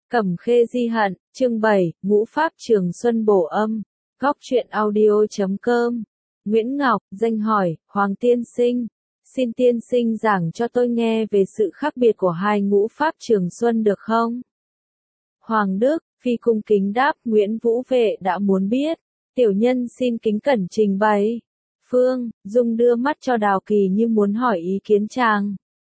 Cẩm Khê Di Hận, chương 7, Ngũ Pháp Trường Xuân bổ âm. Góc truyện audio.com. Nguyễn Ngọc, danh hỏi, Hoàng tiên sinh. Xin tiên sinh giảng cho tôi nghe về sự khác biệt của hai ngũ Pháp Trường Xuân được không? Hoàng Đức, phi cung kính đáp, Nguyễn Vũ Vệ đã muốn biết. Tiểu nhân xin kính cẩn trình bày. Phương Dung đưa mắt cho Đào Kỳ như muốn hỏi ý kiến chàng.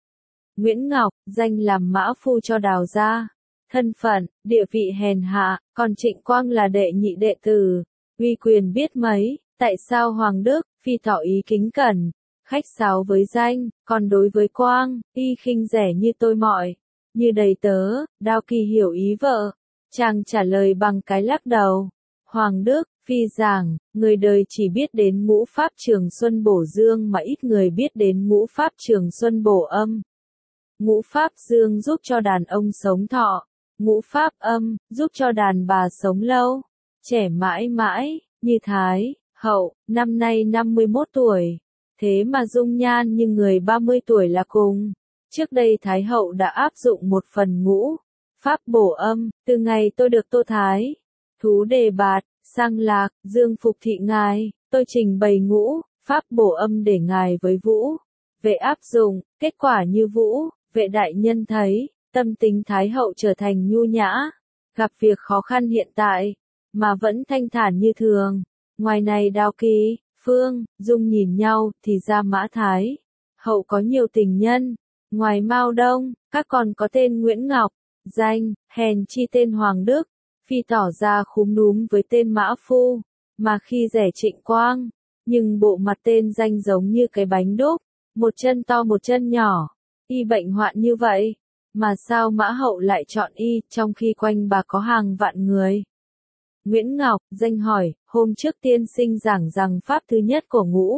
Nguyễn Ngọc, danh làm mã phu cho Đào gia. Thân phận, địa vị hèn hạ, còn Trịnh Quang là đệ nhị đệ tử, uy quyền biết mấy, tại sao Hoàng Đức, phi tỏ ý kính cẩn, khách sáo với danh, còn đối với Quang, y khinh rẻ như tôi mọi, như đầy tớ. Đào Kỳ hiểu ý vợ, chàng trả lời bằng cái lắc đầu. Hoàng Đức, phi giảng, người đời chỉ biết đến ngũ Pháp Trường Xuân bổ dương mà ít người biết đến ngũ Pháp Trường Xuân bổ âm. Ngũ Pháp dương giúp cho đàn ông sống thọ, ngũ Pháp âm, giúp cho đàn bà sống lâu, trẻ mãi mãi, như Thái Hậu, năm nay 51 tuổi, thế mà dung nhan như người 30 tuổi là cùng. Trước đây Thái Hậu đã áp dụng một phần ngũ Pháp bổ âm, từ ngày tôi được Tô Thái Thú đề bạt, sang Lạc, Dương phục thị ngài, tôi trình bày ngũ Pháp bổ âm để ngài với Vũ Vệ áp dụng, kết quả như Vũ Vệ đại nhân thấy, tâm tính Thái Hậu trở thành nhu nhã, gặp việc khó khăn hiện tại, mà vẫn thanh thản như thường. Ngoài này Đào Kỳ, Phương Dung nhìn nhau, thì ra Mã Thái Hậu có nhiều tình nhân, ngoài Mao Đông, các còn có tên Nguyễn Ngọc, danh, hèn chi tên Hoàng Đức, phi tỏ ra khúm núm với tên Mã Phu, mà khi rẻ Trịnh Quang, nhưng bộ mặt tên danh giống như cái bánh đúc, một chân to một chân nhỏ, y bệnh hoạn như vậy. Mà sao Mã Hậu lại chọn y, trong khi quanh bà có hàng vạn người? Nguyễn Ngọc, danh hỏi, hôm trước tiên sinh giảng rằng Pháp thứ nhất của ngũ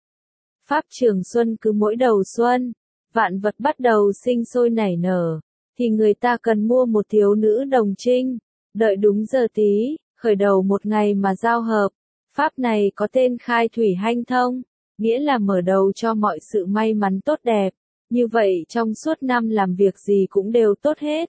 Pháp Trường Xuân cứ mỗi đầu xuân, vạn vật bắt đầu sinh sôi nảy nở, thì người ta cần mua một thiếu nữ đồng trinh, đợi đúng giờ tí, khởi đầu một ngày mà giao hợp. Pháp này có tên khai thủy hanh thông, nghĩa là mở đầu cho mọi sự may mắn tốt đẹp. Như vậy trong suốt năm làm việc gì cũng đều tốt hết.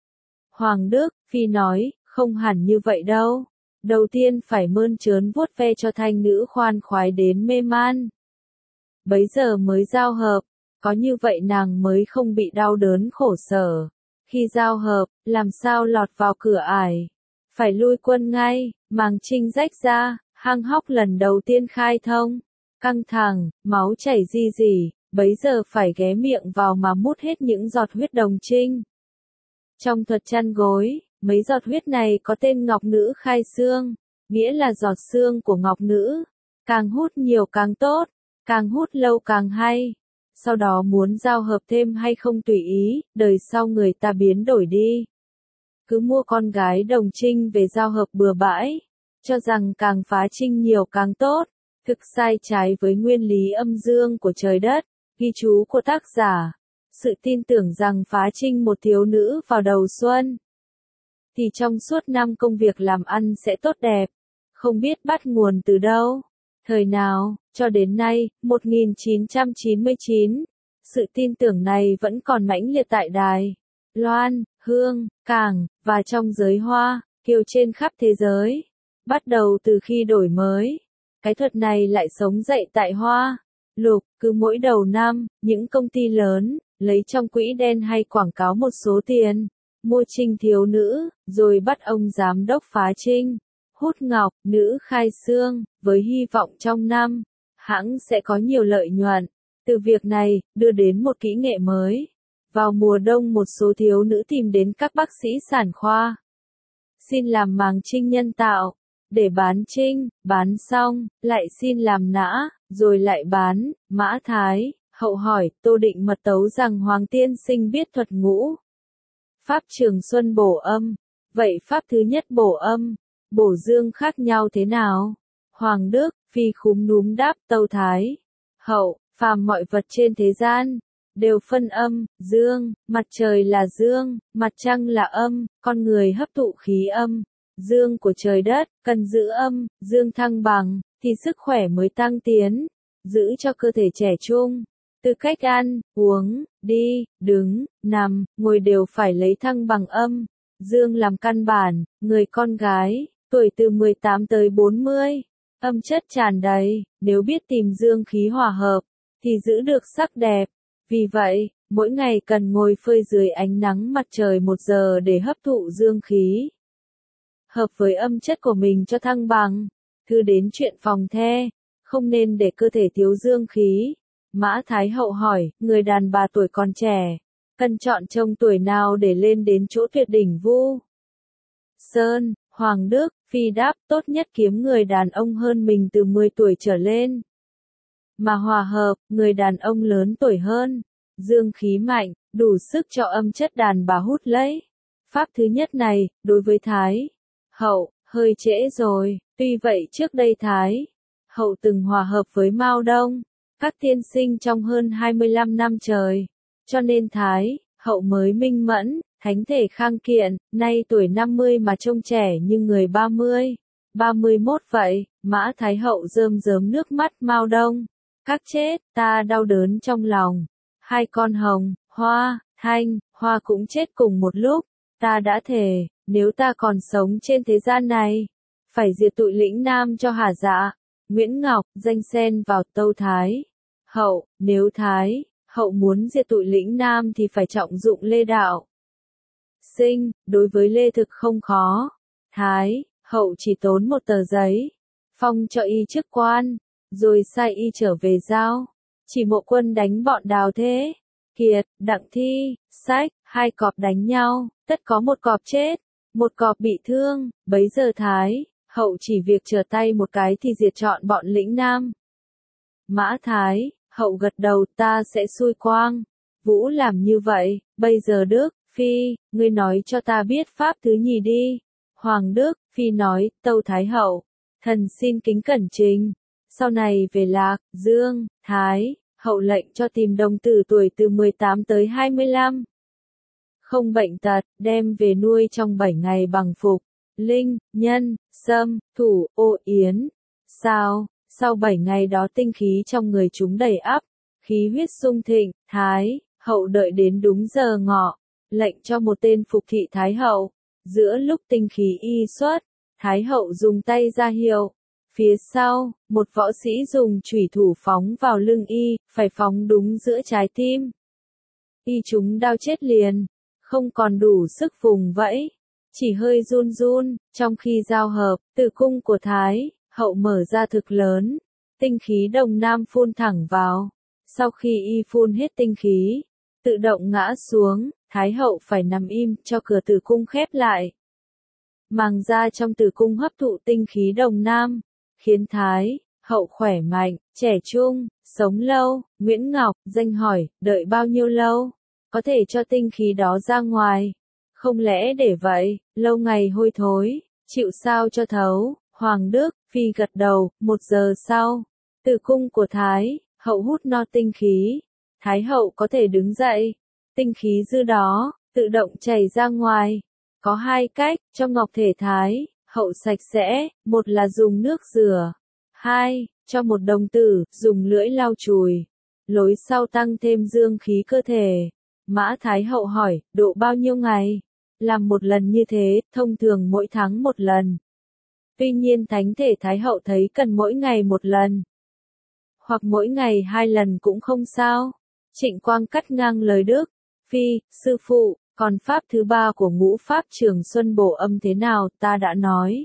Hoàng Đức, phi nói, không hẳn như vậy đâu. Đầu tiên phải mơn trớn vuốt ve cho thanh nữ khoan khoái đến mê man. Bấy giờ mới giao hợp, có như vậy nàng mới không bị đau đớn khổ sở. Khi giao hợp, làm sao lọt vào cửa ải. Phải lui quân ngay, màng trinh rách ra, hang hóc lần đầu tiên khai thông. Căng thẳng, máu chảy ri rỉ. Bấy giờ phải ghé miệng vào mà mút hết những giọt huyết đồng trinh. Trong thuật chăn gối, mấy giọt huyết này có tên ngọc nữ khai xương, nghĩa là giọt xương của ngọc nữ. Càng hút nhiều càng tốt, càng hút lâu càng hay. Sau đó muốn giao hợp thêm hay không tùy ý, đời sau người ta biến đổi đi. Cứ mua con gái đồng trinh về giao hợp bừa bãi, cho rằng càng phá trinh nhiều càng tốt, thực sai trái với nguyên lý âm dương của trời đất. Ghi chú của tác giả, sự tin tưởng rằng phá trinh một thiếu nữ vào đầu xuân, thì trong suốt năm công việc làm ăn sẽ tốt đẹp, không biết bắt nguồn từ đâu, thời nào, cho đến nay, 1999, sự tin tưởng này vẫn còn mãnh liệt tại Đài Loan, Hương, Cảng, và trong giới Hoa, Kiều trên khắp thế giới. Bắt đầu từ khi đổi mới, cái thuật này lại sống dậy tại Hoa Lục, cứ mỗi đầu năm, những công ty lớn, lấy trong quỹ đen hay quảng cáo một số tiền, mua trinh thiếu nữ, rồi bắt ông giám đốc phá trinh, hút ngọc, nữ khai xương, với hy vọng trong năm, hãng sẽ có nhiều lợi nhuận. Từ việc này, đưa đến một kỹ nghệ mới. Vào mùa đông một số thiếu nữ tìm đến các bác sĩ sản khoa. Xin làm màng trinh nhân tạo. Để bán trinh, bán xong, lại xin làm nã, rồi lại bán. Mã Thái Hậu hỏi, Tô Định mật tấu rằng Hoàng tiên sinh biết thuật ngũ Pháp Trường Xuân bổ âm. Vậy Pháp thứ nhất bổ âm, bổ dương khác nhau thế nào? Hoàng Đức, phi khúm núm đáp, Tâu Thái Hậu, phàm mọi vật trên thế gian đều phân âm, dương, mặt trời là dương, mặt trăng là âm, con người hấp thụ khí âm dương của trời đất, cần giữ âm, dương thăng bằng, thì sức khỏe mới tăng tiến, giữ cho cơ thể trẻ trung. Từ cách ăn, uống, đi, đứng, nằm, ngồi đều phải lấy thăng bằng âm, dương làm căn bản, người con gái, tuổi từ 18 tới 40, âm chất tràn đầy, nếu biết tìm dương khí hòa hợp, thì giữ được sắc đẹp. Vì vậy, mỗi ngày cần ngồi phơi dưới ánh nắng mặt trời 1 giờ để hấp thụ dương khí. Hợp với âm chất của mình cho thăng bằng. Thư đến chuyện phòng the, không nên để cơ thể thiếu dương khí. Mã Thái Hậu hỏi, người đàn bà tuổi còn trẻ, cần chọn chồng tuổi nào để lên đến chỗ tuyệt đỉnh Vu Sơn? Hoàng Đức, Phi đáp, tốt nhất kiếm người đàn ông hơn mình từ 10 tuổi trở lên. Mà hòa hợp, người đàn ông lớn tuổi hơn, dương khí mạnh, đủ sức cho âm chất đàn bà hút lấy. Pháp thứ nhất này, đối với Thái Hậu, hơi trễ rồi, tuy vậy trước đây Thái Hậu từng hòa hợp với Mao Đông, các tiên sinh trong hơn 25 năm trời, cho nên Thái Hậu mới minh mẫn, thánh thể khang kiện, nay tuổi 50 mà trông trẻ như người 30, 31 vậy. Mã Thái Hậu rơm rớm nước mắt. Mao Đông, các chết, ta đau đớn trong lòng. Hai con Hồng, Hoa, Thanh, Hoa cũng chết cùng một lúc, ta đã thề, nếu ta còn sống trên thế gian này, phải diệt tụi lĩnh Nam cho hả dạ. Nguyễn Ngọc, danh xen vào tâu Thái Hậu, nếu Thái Hậu muốn diệt tụi lĩnh Nam thì phải trọng dụng Lê Đạo Sinh, đối với Lê Thực không khó. Thái Hậu chỉ tốn một tờ giấy, phong cho y chức quan, rồi sai y trở về giao. Chỉ Mộ Quân đánh bọn Đào Thế Kiệt, Đặng Thi, Sách, 2 cọp đánh nhau, tất có 1 cọp chết, 1 cọp bị thương, bấy giờ Thái Hậu chỉ việc trở tay một cái thì diệt trọn bọn lĩnh Nam. Mã Thái Hậu gật đầu, ta sẽ xuôi quang Vũ làm như vậy. Bây giờ Đức, Phi, ngươi nói cho ta biết pháp thứ nhì đi. Hoàng Đức, Phi nói, tâu Thái Hậu, thần xin kính cẩn trình. Sau này về Lạc Dương, Thái Hậu lệnh cho tìm đồng tử tuổi từ 18 tới 25. Không bệnh tật, đem về nuôi trong 7 ngày bằng phục, linh, nhân, sâm, thủ, ô yến. Sao? Sau 7 ngày đó tinh khí trong người chúng đầy ắp, khí huyết sung thịnh. Thái Hậu đợi đến đúng giờ ngọ, lệnh cho một tên phục thị Thái Hậu. Giữa lúc tinh khí y xuất, Thái Hậu dùng tay ra hiệu. Phía sau, một võ sĩ dùng chủy thủ phóng vào lưng y, phải phóng đúng giữa trái tim. Y trúng đao chết liền, không còn đủ sức vùng vẫy, chỉ hơi run run. Trong khi giao hợp, tử cung của Thái Hậu mở ra thực lớn, tinh khí Đông Nam phun thẳng vào. Sau khi y phun hết tinh khí, tự động ngã xuống, Thái Hậu phải nằm im cho cửa tử cung khép lại. Màng da trong tử cung hấp thụ tinh khí Đông Nam, khiến Thái Hậu khỏe mạnh, trẻ trung, sống lâu. Nguyễn Ngọc, danh hỏi, đợi bao nhiêu lâu, có thể cho tinh khí đó ra ngoài? Không lẽ để vậy, lâu ngày hôi thối, chịu sao cho thấu? Hoàng Đức, Phi gật đầu. 1 giờ sau, tử cung của Thái Hậu hút no tinh khí, Thái Hậu có thể đứng dậy, tinh khí dư đó tự động chảy ra ngoài. Có 2 cách, cho ngọc thể Thái Hậu sạch sẽ, một là dùng nước rửa, 2, cho một đồng tử, dùng lưỡi lau chùi. Lối sau tăng thêm dương khí cơ thể. Mã Thái Hậu hỏi, độ bao nhiêu ngày? Làm 1 lần như thế, thông thường mỗi tháng 1 lần. Tuy nhiên thánh thể Thái Hậu thấy cần mỗi ngày 1 lần, hoặc mỗi ngày 2 lần cũng không sao. Trịnh Quang cắt ngang lời Đức, Phi, sư phụ, còn pháp thứ 3 của ngũ pháp Trường Xuân bổ âm thế nào, ta đã nói.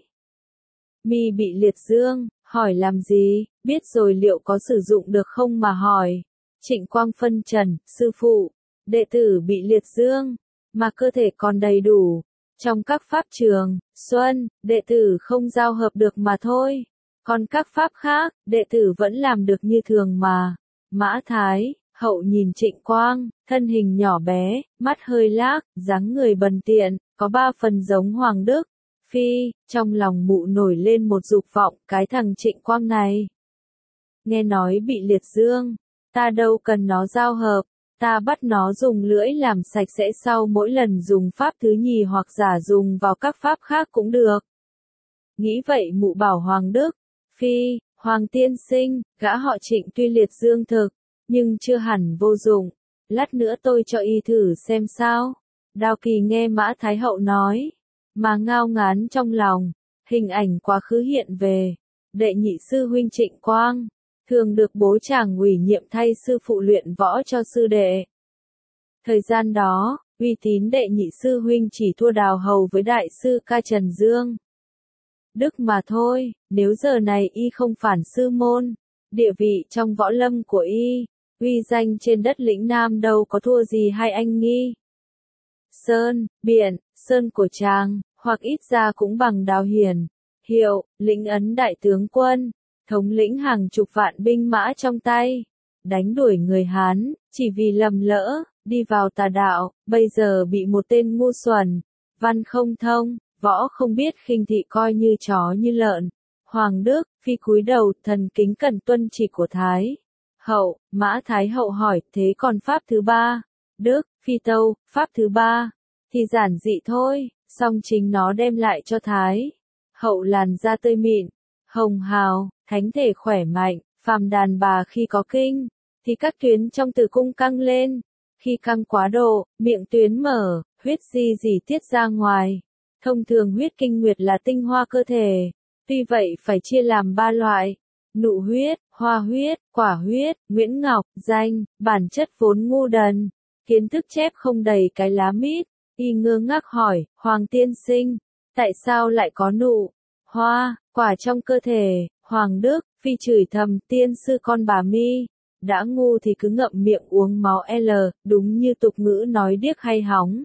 Mi bị liệt dương, hỏi làm gì, biết rồi liệu có sử dụng được không mà hỏi. Trịnh Quang phân trần, sư phụ, đệ tử bị liệt dương, mà cơ thể còn đầy đủ. Trong các pháp Trường Xuân, đệ tử không giao hợp được mà thôi. Còn các pháp khác, đệ tử vẫn làm được như thường mà. Mã Thái Hậu nhìn Trịnh Quang, thân hình nhỏ bé, mắt hơi lác, dáng người bần tiện, có 3 phần giống Hoàng Đức. Phi, trong lòng mụ nổi lên một dục vọng, cái thằng Trịnh Quang này. Nghe nói bị liệt dương, ta đâu cần nó giao hợp, ta bắt nó dùng lưỡi làm sạch sẽ sau mỗi lần dùng pháp thứ nhì hoặc giả dùng vào các pháp khác cũng được. Nghĩ vậy mụ bảo Hoàng Đức, Phi, Hoàng tiên sinh, gã họ Trịnh tuy liệt dương thực, nhưng chưa hẳn vô dụng, lát nữa tôi cho y thử xem sao. Đào Kỳ nghe Mã Thái Hậu nói, mà ngao ngán trong lòng, hình ảnh quá khứ hiện về, đệ nhị sư huynh Trịnh Quang, thường được bố chàng ủy nhiệm thay sư phụ luyện võ cho sư đệ. Thời gian đó, uy tín đệ nhị sư huynh chỉ thua Đào Hầu với đại sư ca Trần Dương Đức mà thôi, nếu giờ này y không phản sư môn, địa vị trong võ lâm của y, uy danh trên đất lĩnh Nam đâu có thua gì hai anh nghi. Sơn, Biện, Sơn của chàng, hoặc ít ra cũng bằng Đào Hiền, Hiệu, lĩnh ấn đại tướng quân, thống lĩnh hàng chục vạn binh mã trong tay, đánh đuổi người Hán, chỉ vì lầm lỡ, đi vào tà đạo, bây giờ bị một tên ngu xuẩn, văn không thông, võ không biết khinh thị coi như chó như lợn. Hoàng Đức, Phi cúi đầu thần kính cẩn tuân chỉ của Thái Hậu. Mã Thái Hậu hỏi, thế còn pháp thứ ba? Đức, Phi tâu, pháp thứ ba thì giản dị thôi, song chính nó đem lại cho Thái Hậu làn da tươi mịn, hồng hào, thánh thể khỏe mạnh. Phàm đàn bà khi có kinh, thì các tuyến trong tử cung căng lên, khi căng quá độ, miệng tuyến mở, huyết gì tiết ra ngoài. Thông thường huyết kinh nguyệt là tinh hoa cơ thể, tuy vậy phải chia làm ba loại: nụ huyết, hoa huyết, quả huyết. Nguyễn Ngọc, danh, bản chất vốn ngu đần, kiến thức chép không đầy cái lá mít, y ngơ ngác hỏi, Hoàng tiên sinh, tại sao lại có nụ, hoa, quả trong cơ thể? Hoàng Đức, Phi chửi thầm, tiên sư con bà mi, đã ngu thì cứ ngậm miệng uống máu L, đúng như tục ngữ nói điếc hay hóng.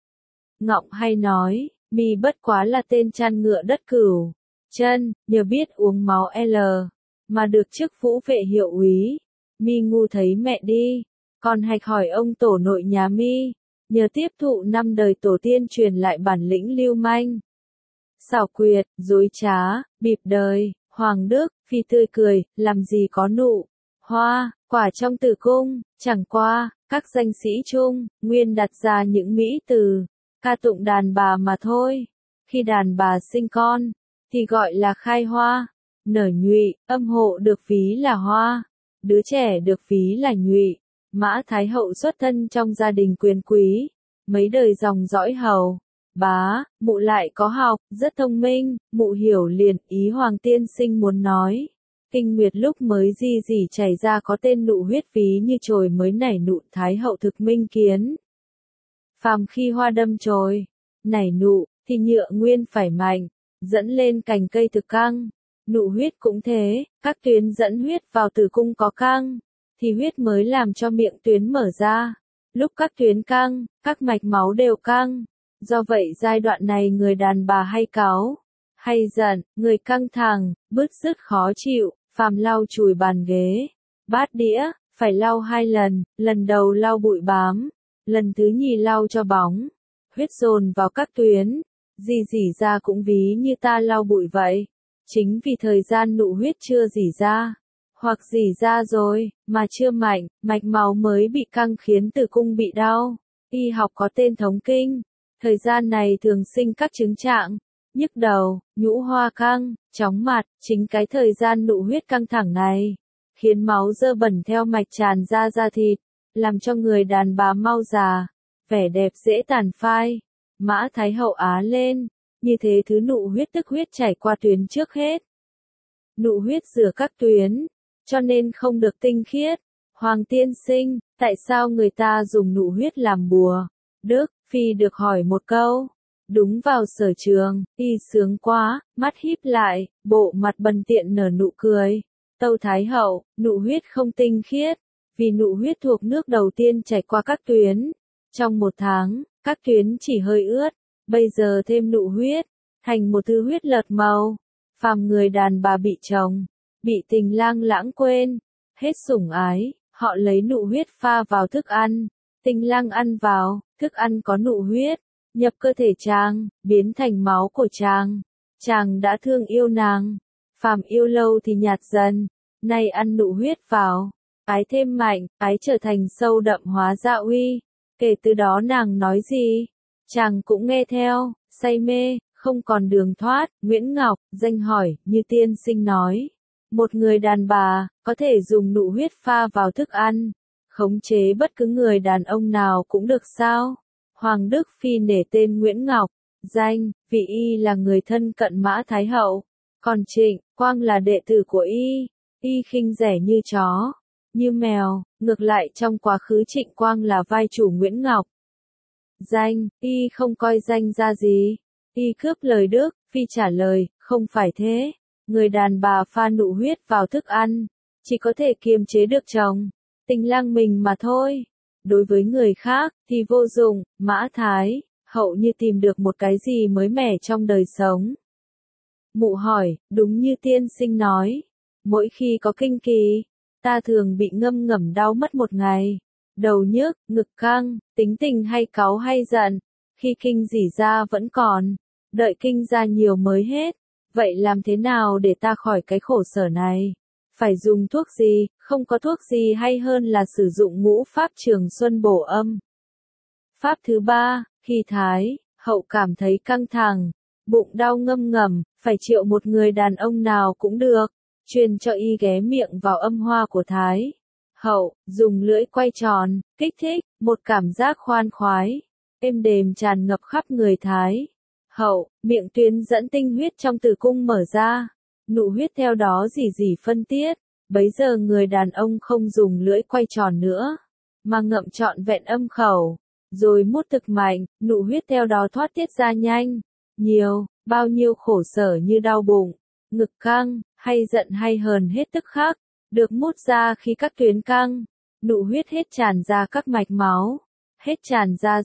Ngọng hay nói, mi bất quá là tên chăn ngựa đất Cửu Chân, nhờ biết uống máu L, mà được chức vũ vệ hiệu úy. Mi ngu thấy mẹ đi, còn hạch hỏi ông tổ nội nhà mi, nhờ tiếp thụ 5 đời tổ tiên truyền lại bản lĩnh lưu manh, xảo quyệt, dối trá, bịp đời. Hoàng Đức, Phi tươi cười, làm gì có nụ, hoa, quả trong tử cung, chẳng qua, các danh sĩ Trung Nguyên đặt ra những mỹ từ, ca tụng đàn bà mà thôi. Khi đàn bà sinh con, thì gọi là khai hoa, nở nhụy, âm hộ được ví là hoa, đứa trẻ được ví là nhụy. Mã Thái Hậu xuất thân trong gia đình quyền quý, mấy đời dòng dõi hầu bá, mụ lại có học, rất thông minh. Mụ hiểu liền ý Hoàng tiên sinh muốn nói. Kinh nguyệt lúc mới gì chảy ra có tên nụ huyết ví như chồi mới nảy nụ. Thái Hậu thực minh kiến. Phàm khi hoa đâm chồi, nảy nụ, thì nhựa nguyên phải mạnh, dẫn lên cành cây thực căng. Nụ huyết cũng thế, các tuyến dẫn huyết vào tử cung có căng, thì huyết mới làm cho miệng tuyến mở ra. Lúc các tuyến căng, các mạch máu đều căng. Do vậy giai đoạn này người đàn bà hay cáu, hay giận, người căng thẳng, bứt rứt khó chịu. Phàm lau chùi bàn ghế, bát đĩa, phải lau 2 lần, lần đầu lau bụi bám, lần thứ nhì lau cho bóng. Huyết dồn vào các tuyến, rỉ ra cũng ví như ta lau bụi vậy. Chính vì thời gian nụ huyết chưa rỉ ra, hoặc rỉ ra rồi, mà chưa mạnh, mạch máu mới bị căng khiến tử cung bị đau. Y học có tên thống kinh. Thời gian này thường sinh các chứng trạng, nhức đầu, nhũ hoa căng, chóng mặt. Chính cái thời gian nụ huyết căng thẳng này, khiến máu dơ bẩn theo mạch tràn ra da thịt, làm cho người đàn bà mau già, vẻ đẹp dễ tàn phai. Mã Thái Hậu á lên, như thế thứ nụ huyết tức huyết chảy qua tuyến trước hết. Nụ huyết rửa các tuyến, cho nên không được tinh khiết. Hoàng tiên sinh, tại sao người ta dùng nụ huyết làm bùa? Đức, Phi được hỏi một câu. Đúng vào sở trường, y sướng quá, mắt híp lại, bộ mặt bần tiện nở nụ cười. Tâu Thái Hậu, nụ huyết không tinh khiết, vì nụ huyết thuộc nước đầu tiên chảy qua các tuyến. Trong 1 tháng, các tuyến chỉ hơi ướt, bây giờ thêm nụ huyết, thành một thứ huyết lợt màu. Phàm người đàn bà bị chồng, bị tình lang lãng quên, hết sủng ái, họ lấy nụ huyết pha vào thức ăn. Tình lang ăn vào, thức ăn có nụ huyết, nhập cơ thể chàng, biến thành máu của chàng. Chàng đã thương yêu nàng, phàm yêu lâu thì nhạt dần, nay ăn nụ huyết vào, ái thêm mạnh, ái trở thành sâu đậm hóa dạ uy. Kể từ đó nàng nói gì, chàng cũng nghe theo, say mê, không còn đường thoát. Nguyễn Ngọc, danh hỏi, như tiên sinh nói, một người đàn bà, có thể dùng nụ huyết pha vào thức ăn, khống chế bất cứ người đàn ông nào cũng được sao? Hoàng Đức Phi nể tên Nguyễn Ngọc, danh, vì y là người thân cận Mã Thái Hậu, còn Trịnh Quang là đệ tử của y khinh rẻ như chó, như mèo, ngược lại trong quá khứ Trịnh Quang là vai chủ Nguyễn Ngọc. Danh, y không coi danh ra gì, y cướp lời Đức, Phi trả lời, không phải thế, người đàn bà pha nụ huyết vào thức ăn, chỉ có thể kiềm chế được chồng, tình lang mình mà thôi. Đối với người khác, thì vô dụng, Mã Thái Hậu như tìm được một cái gì mới mẻ trong đời sống. Mụ hỏi, đúng như tiên sinh nói, mỗi khi có kinh kỳ, ta thường bị ngâm ngẩm đau mất một ngày, đầu nhức, ngực căng, tính tình hay cáu hay giận, khi kinh rỉ ra vẫn còn, đợi kinh ra nhiều mới hết, vậy làm thế nào để ta khỏi cái khổ sở này? Phải dùng thuốc gì, không có thuốc gì hay hơn là sử dụng ngũ pháp trường xuân bổ âm. Pháp thứ ba, khi Thái Hậu cảm thấy căng thẳng, bụng đau ngâm ngầm, phải triệu một người đàn ông nào cũng được, truyền cho y ghé miệng vào âm hoa của Thái Hậu, dùng lưỡi quay tròn, kích thích, một cảm giác khoan khoái, êm đềm tràn ngập khắp người Thái Hậu, miệng tuyến dẫn tinh huyết trong tử cung mở ra, nụ huyết theo đó rỉ phân tiết, bấy giờ người đàn ông không dùng lưỡi quay tròn nữa, mà ngậm trọn vẹn âm khẩu, rồi mút thực mạnh, nụ huyết theo đó thoát tiết ra nhanh, nhiều, bao nhiêu khổ sở như đau bụng, ngực căng, hay giận hay hờn hết tức khắc, được mút ra khi các tuyến căng, nụ huyết hết tràn ra các mạch máu, hết tràn ra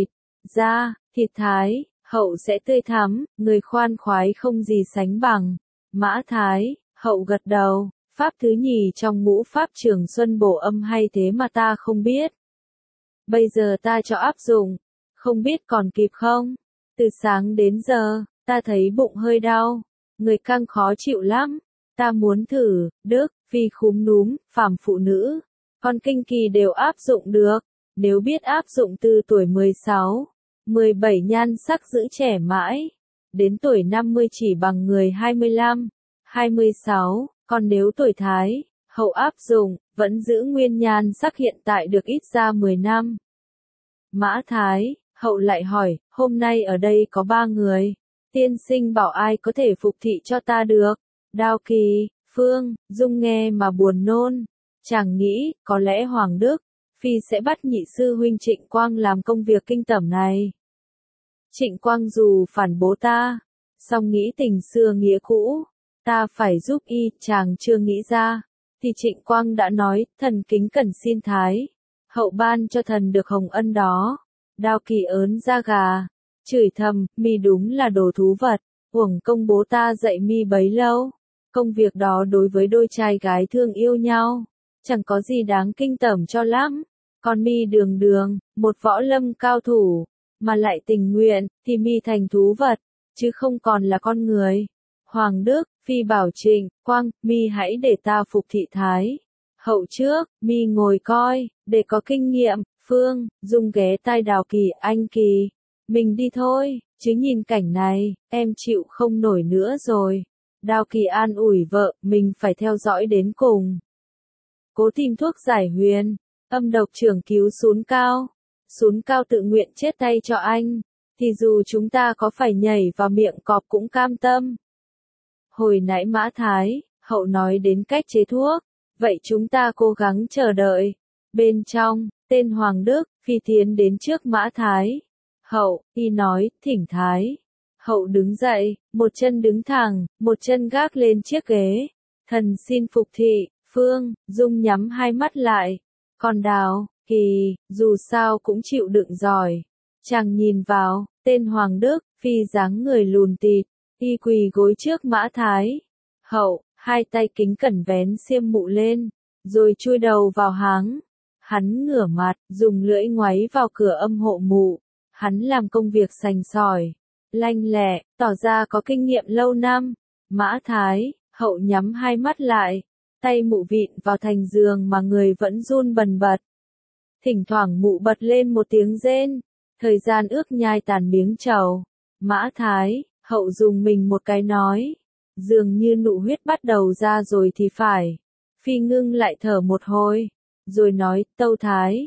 da thịt Thái Hậu sẽ tươi thắm, người khoan khoái không gì sánh bằng. Mã Thái Hậu gật đầu, pháp thứ nhì trong ngũ pháp trường xuân bổ âm hay thế mà ta không biết. Bây giờ ta cho áp dụng, không biết còn kịp không? Từ sáng đến giờ, ta thấy bụng hơi đau, người căng khó chịu lắm, ta muốn thử, Đức, Phi khúm núm, phàm phụ nữ, con kinh kỳ đều áp dụng được, nếu biết áp dụng từ tuổi 16, 17 nhan sắc giữ trẻ mãi, đến tuổi 50 chỉ bằng người 25, 26, còn nếu tuổi Thái Hậu áp dụng, vẫn giữ nguyên nhan sắc hiện tại được ít ra 10 năm. Mã Thái Hậu lại hỏi, hôm nay ở đây có 3 người, tiên sinh bảo ai có thể phục thị cho ta được? Đao Kỳ, Phương, Dung nghe mà buồn nôn, chàng nghĩ, có lẽ Hoàng Đức Phi sẽ bắt nhị sư huynh Trịnh Quang làm công việc kinh tởm này. Trịnh Quang dù phản bố ta, song nghĩ tình xưa nghĩa cũ, ta phải giúp y, chàng chưa nghĩ ra, thì Trịnh Quang đã nói, thần kính cẩn xin Thái Hậu ban cho thần được hồng ân đó. Đao Kỳ ớn da gà, chửi thầm, mi đúng là đồ thú vật, uổng công bố ta dạy mi bấy lâu. Công việc đó đối với đôi trai gái thương yêu nhau, chẳng có gì đáng kinh tởm cho lắm. Còn mi đường, một võ lâm cao thủ, mà lại tình nguyện, thì mi thành thú vật, chứ không còn là con người. Hoàng Đức Phi bảo Trịnh Quang, mi hãy để ta phục thị Thái Hậu trước, mi ngồi coi, để có kinh nghiệm. Phương, Dung ghé tai Đào Kỳ, anh Kỳ, mình đi thôi, chứ nhìn cảnh này, em chịu không nổi nữa rồi. Đào Kỳ an ủi vợ, mình phải theo dõi đến cùng. Cố tìm thuốc giải huyền, âm độc trưởng cứu Sún Cao tự nguyện chết tay cho anh, thì dù chúng ta có phải nhảy vào miệng cọp cũng cam tâm. Hồi nãy Mã Thái Hậu nói đến cách chế thuốc, vậy chúng ta cố gắng chờ đợi. Bên trong, tên Hoàng Đức Phi tiến đến trước Mã Thái Hậu, y nói, thỉnh Thái Hậu đứng dậy, một chân đứng thẳng, một chân gác lên chiếc ghế. Thần xin phục thị. Phương, Dung nhắm hai mắt lại. Còn Đào Kỳ, dù sao cũng chịu đựng giỏi. Chàng nhìn vào, tên Hoàng Đức Phi dáng người lùn tịt, y quỳ gối trước Mã Thái Hậu, hai tay kính cẩn vén xiêm mụ lên, rồi chui đầu vào háng. Hắn ngửa mặt, dùng lưỡi ngoáy vào cửa âm hộ mụ. Hắn làm công việc sành sỏi, lanh lẹ, tỏ ra có kinh nghiệm lâu năm. Mã Thái Hậu nhắm hai mắt lại, tay mụ vịn vào thành giường mà người vẫn run bần bật. Thỉnh thoảng mụ bật lên một tiếng rên, thời gian ước nhai tàn miếng trầu. Mã Thái Hậu dùng mình một cái nói, dường như nụ huyết bắt đầu ra rồi thì phải. Phi ngưng lại thở một hồi, rồi nói, tâu Thái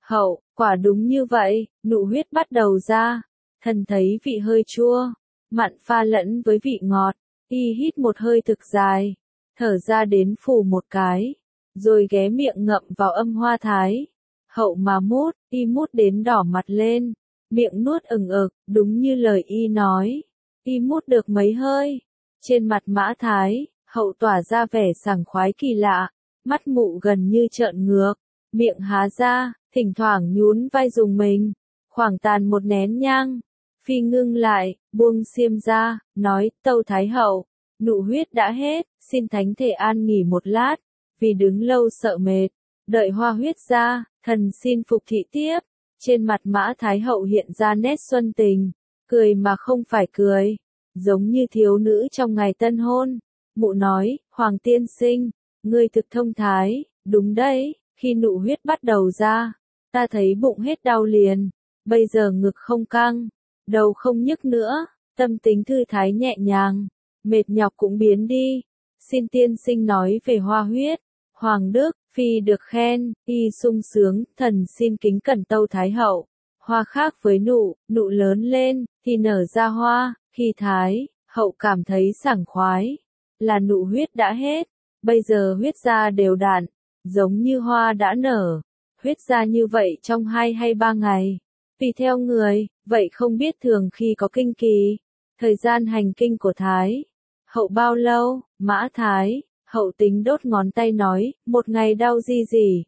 Hậu, quả đúng như vậy, nụ huyết bắt đầu ra. Thần thấy vị hơi chua, mặn pha lẫn với vị ngọt. Y hít một hơi thực dài, thở ra đến phù một cái, rồi ghé miệng ngậm vào âm hoa thái. Hậu mà mút, y mút đến đỏ mặt lên, miệng nuốt ừng ực, đúng như lời y nói. Y mút được mấy hơi, trên mặt Mã Thái, Hậu tỏa ra vẻ sảng khoái kỳ lạ, mắt mụ gần như trợn ngược, miệng há ra, thỉnh thoảng nhún vai dùng mình, khoảng tàn một nén nhang. Phi ngưng lại, buông xiêm ra, nói, tâu Thái Hậu, nụ huyết đã hết, xin thánh thể an nghỉ một lát, vì đứng lâu sợ mệt, đợi hoa huyết ra, thần xin phục thị tiếp. Trên mặt Mã Thái Hậu hiện ra nét xuân tình, cười mà không phải cười, giống như thiếu nữ trong ngày tân hôn. Mụ nói, Hoàng tiên sinh, ngươi thực thông thái, đúng đấy, khi nụ huyết bắt đầu ra, ta thấy bụng hết đau liền, bây giờ ngực không căng, đầu không nhức nữa, tâm tính thư thái nhẹ nhàng, mệt nhọc cũng biến đi. Xin tiên sinh nói về hoa huyết. Hoàng đức, phi được khen, y sung sướng, thần xin kính cẩn tâu Thái Hậu. Hoa khác với nụ, nụ lớn lên, thì nở ra hoa, khi Thái Hậu cảm thấy sảng khoái, là nụ huyết đã hết, bây giờ huyết ra đều đặn, giống như hoa đã nở. Huyết ra như vậy trong 2 hay 3 ngày, tùy theo người, vậy không biết thường khi có kinh kỳ, thời gian hành kinh của Thái Hậu bao lâu? Mã Thái Hậu tính đốt ngón tay nói, 1 ngày đau gì.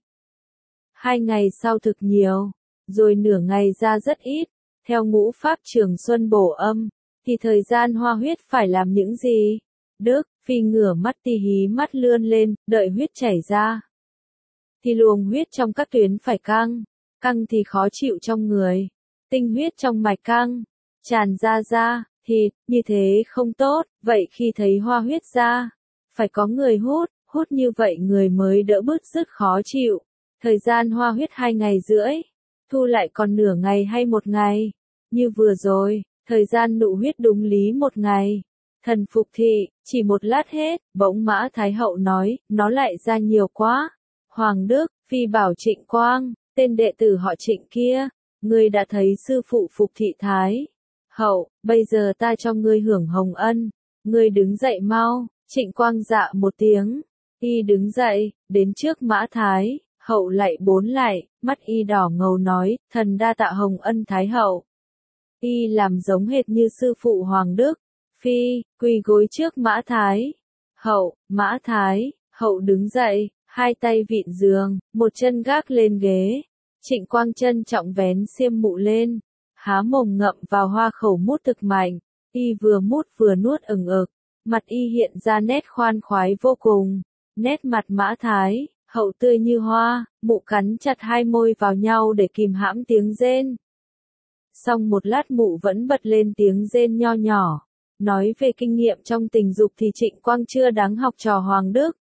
2 ngày sau thực nhiều, rồi nửa ngày ra rất ít. Theo ngũ pháp trường xuân bổ âm, thì thời gian hoa huyết phải làm những gì? Đức, phi ngửa mắt ti hí mắt lươn lên, đợi huyết chảy ra. Thì luồng huyết trong các tuyến phải căng, căng thì khó chịu trong người. Tinh huyết trong mạch căng, tràn ra, thì, như thế không tốt, vậy khi thấy hoa huyết ra, phải có người hút như vậy người mới đỡ bứt rứt khó chịu. Thời gian hoa huyết 2 ngày rưỡi, thu lại còn nửa ngày hay 1 ngày. Như vừa rồi, thời gian nụ huyết đúng lý 1 ngày. Thần phục thị, chỉ 1 lát hết, bỗng Mã Thái Hậu nói, nó lại ra nhiều quá. Hoàng đức, phi bảo Trịnh Quang, tên đệ tử họ Trịnh kia, ngươi đã thấy sư phụ phục thị Thái Hậu, bây giờ ta cho ngươi hưởng hồng ân, ngươi đứng dậy mau. Trịnh Quang dạ một tiếng, y đứng dậy, đến trước Mã Thái Hậu lạy 4 lạy, mắt y đỏ ngầu nói, thần đa tạ hồng ân Thái Hậu. Y làm giống hệt như sư phụ Hoàng đức, phi, quỳ gối trước Mã Thái Hậu. Mã Thái Hậu đứng dậy, 2 tay vịn giường, 1 chân gác lên ghế. Trịnh Quang trân trọng vén xiêm mụ lên, há mồm ngậm vào hoa khẩu mút thực mạnh, y vừa mút vừa nuốt ừng ực. Mặt y hiện ra nét khoan khoái vô cùng, nét mặt Mã Thái Hậu tươi như hoa, mụ cắn chặt 2 môi vào nhau để kìm hãm tiếng rên. Xong một lát mụ vẫn bật lên tiếng rên nho nhỏ, nói về kinh nghiệm trong tình dục thì Trịnh Quang chưa đáng học trò Hoàng đức.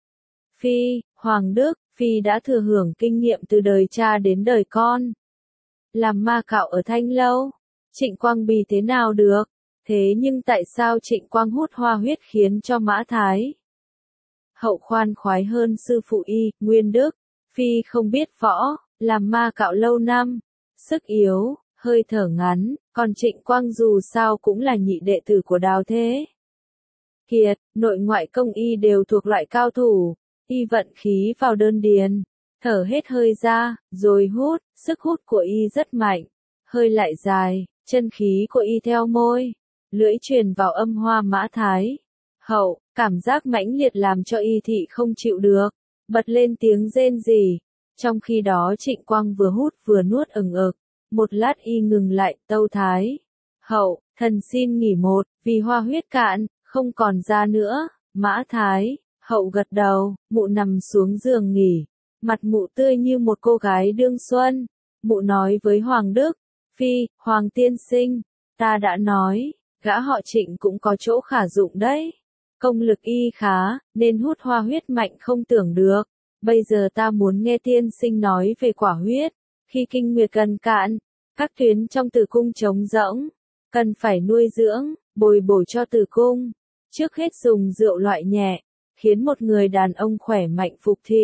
Phi, Hoàng đức, phi đã thừa hưởng kinh nghiệm từ đời cha đến đời con. Làm ma cạo ở Thanh Lâu, Trịnh Quang bì thế nào được? Thế nhưng tại sao Trịnh Quang hút hoa huyết khiến cho Mã Thái Hậu khoan khoái hơn sư phụ y, Nguyên Đức? Phi không biết võ, làm ma cạo lâu năm, sức yếu, hơi thở ngắn, còn Trịnh Quang dù sao cũng là nhị đệ tử của Đào Thế Kiệt, nội ngoại công y đều thuộc loại cao thủ, y vận khí vào đơn điền, thở hết hơi ra, rồi hút, sức hút của y rất mạnh, hơi lại dài, chân khí của y theo môi, lưỡi truyền vào âm hoa Mã Thái Hậu, cảm giác mãnh liệt làm cho y thị không chịu được, bật lên tiếng rên rỉ. Trong khi đó Trịnh Quang vừa hút vừa nuốt ừng ực, một lát y ngừng lại, tâu Thái Hậu, thần xin nghỉ một, vì hoa huyết cạn, không còn ra nữa. Mã Thái Hậu gật đầu, mụ nằm xuống giường nghỉ, mặt mụ tươi như một cô gái đương xuân. Mụ nói với Hoàng đức, phi, Hoàng tiên sinh, ta đã nói, gã họ Trịnh cũng có chỗ khả dụng đấy. Công lực y khá, nên hút hoa huyết mạnh không tưởng được. Bây giờ ta muốn nghe tiên sinh nói về quả huyết. Khi kinh nguyệt gần cạn, các tuyến trong tử cung trống rỗng, cần phải nuôi dưỡng, bồi bổ cho tử cung. Trước hết dùng rượu loại nhẹ, khiến một người đàn ông khỏe mạnh phục thị.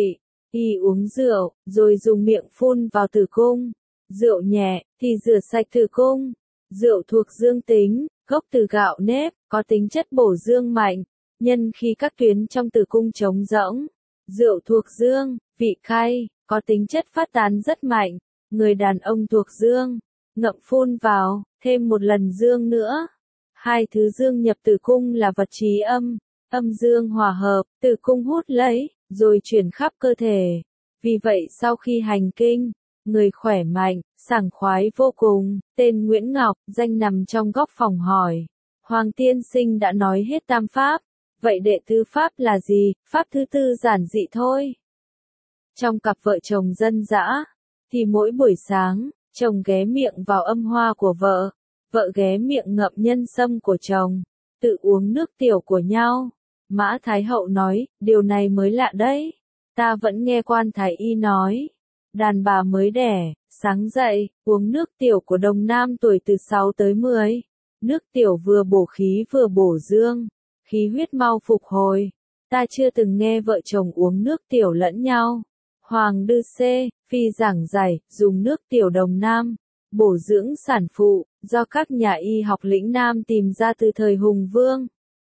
Y uống rượu, rồi dùng miệng phun vào tử cung. Rượu nhẹ, thì rửa sạch tử cung. Rượu thuộc dương tính, gốc từ gạo nếp, có tính chất bổ dương mạnh, nhân khi các tuyến trong tử cung trống rỗng. Rượu thuộc dương, vị cay, có tính chất phát tán rất mạnh. Người đàn ông thuộc dương, ngậm phun vào, thêm một lần dương nữa. Hai thứ dương nhập tử cung là vật trí âm, âm dương hòa hợp, tử cung hút lấy, rồi chuyển khắp cơ thể. Vì vậy sau khi hành kinh, người khỏe mạnh, sảng khoái vô cùng. Tên Nguyễn Ngọc, danh nằm trong góc phòng hỏi. Hoàng tiên sinh đã nói hết tam pháp. Vậy đệ tứ pháp là gì? Pháp thứ tư giản dị thôi. Trong cặp vợ chồng dân dã, thì mỗi buổi sáng, chồng ghé miệng vào âm hoa của vợ, vợ ghé miệng ngậm nhân sâm của chồng, tự uống nước tiểu của nhau. Mã Thái Hậu nói, điều này mới lạ đấy. Ta vẫn nghe quan thái y nói, đàn bà mới đẻ, sáng dậy, uống nước tiểu của đồng nam tuổi từ 6 tới 10. Nước tiểu vừa bổ khí vừa bổ dương, khí huyết mau phục hồi. Ta chưa từng nghe vợ chồng uống nước tiểu lẫn nhau. Hoàng Đư Xê, phi giảng giải, dùng nước tiểu đồng nam, bổ dưỡng sản phụ, do các nhà y học lĩnh Nam tìm ra từ thời Hùng Vương.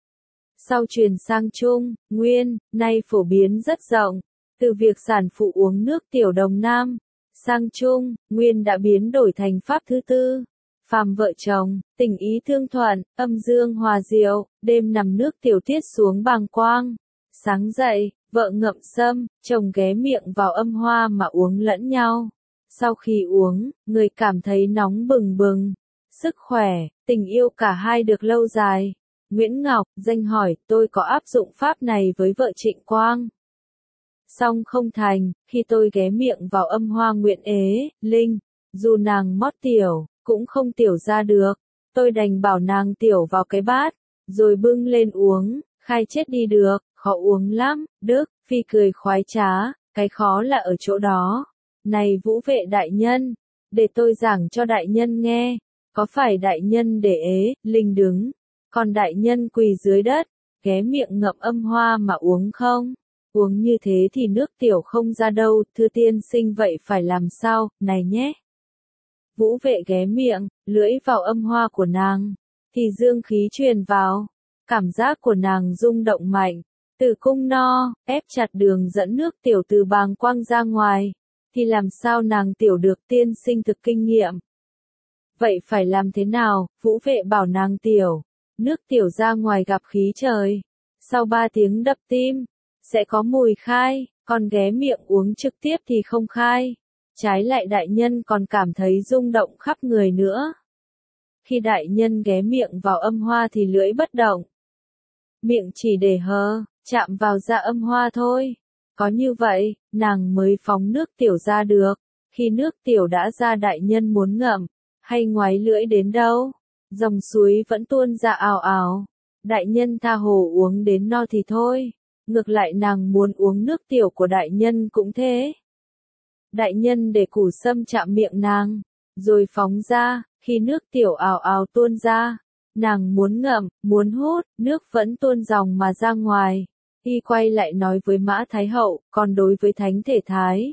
Sau truyền sang Trung, Nguyên, nay phổ biến rất rộng. Từ việc sản phụ uống nước tiểu đồng nam, sang Trung, Nguyên đã biến đổi thành pháp thứ tư. Phàm vợ chồng, tình ý thương thuận, âm dương hòa diệu, đêm nằm nước tiểu tiết xuống bàng quang. Sáng dậy, vợ ngậm sâm, chồng ghé miệng vào âm hoa mà uống lẫn nhau. Sau khi uống, người cảm thấy nóng bừng bừng. Sức khỏe, tình yêu cả hai được lâu dài. Nguyễn Ngọc, danh hỏi, tôi có áp dụng pháp này với vợ Trịnh Quang. Song không thành, khi tôi ghé miệng vào âm hoa Nguyện Ế, Linh, dù nàng mót tiểu, cũng không tiểu ra được. Tôi đành bảo nàng tiểu vào cái bát, rồi bưng lên uống, khai chết đi được, khó uống lắm. Đức, Phi cười khoái trá, cái khó là ở chỗ đó. Này Vũ Vệ đại nhân, để tôi giảng cho đại nhân nghe. Có phải đại nhân để Ế, Linh đứng, còn đại nhân quỳ dưới đất, ghé miệng ngậm âm hoa mà uống không? Uống như thế thì nước tiểu không ra đâu, thưa tiên sinh, vậy phải làm sao, này nhé. Vũ Vệ ghé miệng, lưỡi vào âm hoa của nàng, thì dương khí truyền vào, cảm giác của nàng rung động mạnh, tử cung no, ép chặt đường dẫn nước tiểu từ bàng quang ra ngoài, thì làm sao nàng tiểu được, tiên sinh thực kinh nghiệm. Vậy phải làm thế nào? Vũ Vệ bảo nàng tiểu, nước tiểu ra ngoài gặp khí trời, sau 3 tiếng đập tim, sẽ có mùi khai, còn ghé miệng uống trực tiếp thì không khai. Trái lại đại nhân còn cảm thấy rung động khắp người nữa. Khi đại nhân ghé miệng vào âm hoa thì lưỡi bất động. Miệng chỉ để hờ, chạm vào da âm hoa thôi. Có như vậy, nàng mới phóng nước tiểu ra được. Khi nước tiểu đã ra đại nhân muốn ngậm, hay ngoáy lưỡi đến đâu, dòng suối vẫn tuôn ra ào ào. Đại nhân tha hồ uống đến no thì thôi. Ngược lại nàng muốn uống nước tiểu của đại nhân cũng thế. Đại nhân để củ sâm chạm miệng nàng, rồi phóng ra, khi nước tiểu ào ào tuôn ra, nàng muốn ngậm, muốn hút, nước vẫn tuôn dòng mà ra ngoài. Y quay lại nói với Mã Thái Hậu, còn đối với thánh thể Thái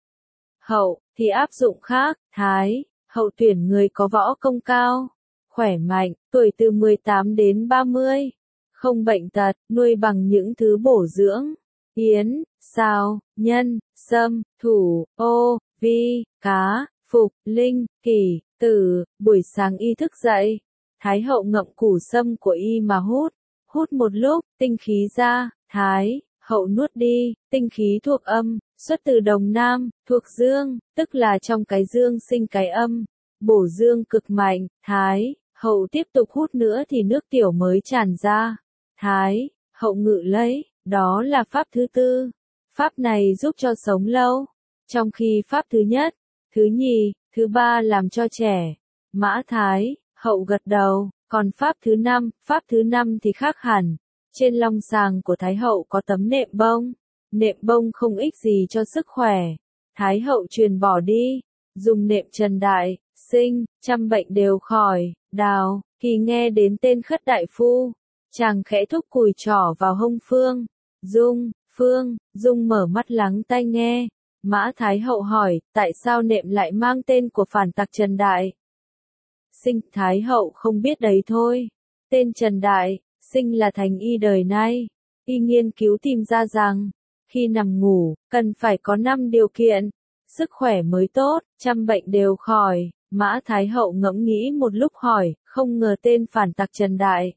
Hậu, thì áp dụng khác. Thái Hậu tuyển người có võ công cao, khỏe mạnh, tuổi từ 18 đến 30, không bệnh tật, nuôi bằng những thứ bổ dưỡng, yến, sao, nhân, sâm, thủ, ô, vi, cá, phục, linh, kỷ, tử. Buổi sáng y thức dậy, Thái Hậu ngậm củ sâm của y mà hút một lúc, tinh khí ra, Thái Hậu nuốt đi, tinh khí thuộc âm, xuất từ đồng nam, thuộc dương, tức là trong cái dương sinh cái âm, bổ dương cực mạnh. Thái Hậu tiếp tục hút nữa thì nước tiểu mới tràn ra. Thái Hậu ngự lấy, đó là pháp thứ tư. Pháp này giúp cho sống lâu, trong khi pháp thứ nhất, thứ nhì, thứ ba làm cho trẻ. Mã Thái Hậu gật đầu, còn pháp thứ năm thì khác hẳn. Trên long sàng của Thái Hậu có tấm nệm bông không ích gì cho sức khỏe. Thái Hậu truyền bỏ đi, dùng nệm Trần Đại Sinh, trăm bệnh đều khỏi. Đào Kỳ nghe đến tên Khất đại phu, chàng khẽ thúc cùi trỏ vào hông Phương Dung, Phương Dung mở mắt lắng tai nghe. Mã Thái Hậu hỏi, tại sao nệm lại mang tên của phản tặc Trần Đại? Sinh Thái Hậu không biết đấy thôi. Tên Trần Đại, Sinh là thành y đời nay. Y nghiên cứu tìm ra rằng, khi nằm ngủ, cần phải có 5 điều kiện. Sức khỏe mới tốt, trăm bệnh đều khỏi. Mã Thái Hậu ngẫm nghĩ một lúc hỏi, không ngờ tên phản tặc Trần Đại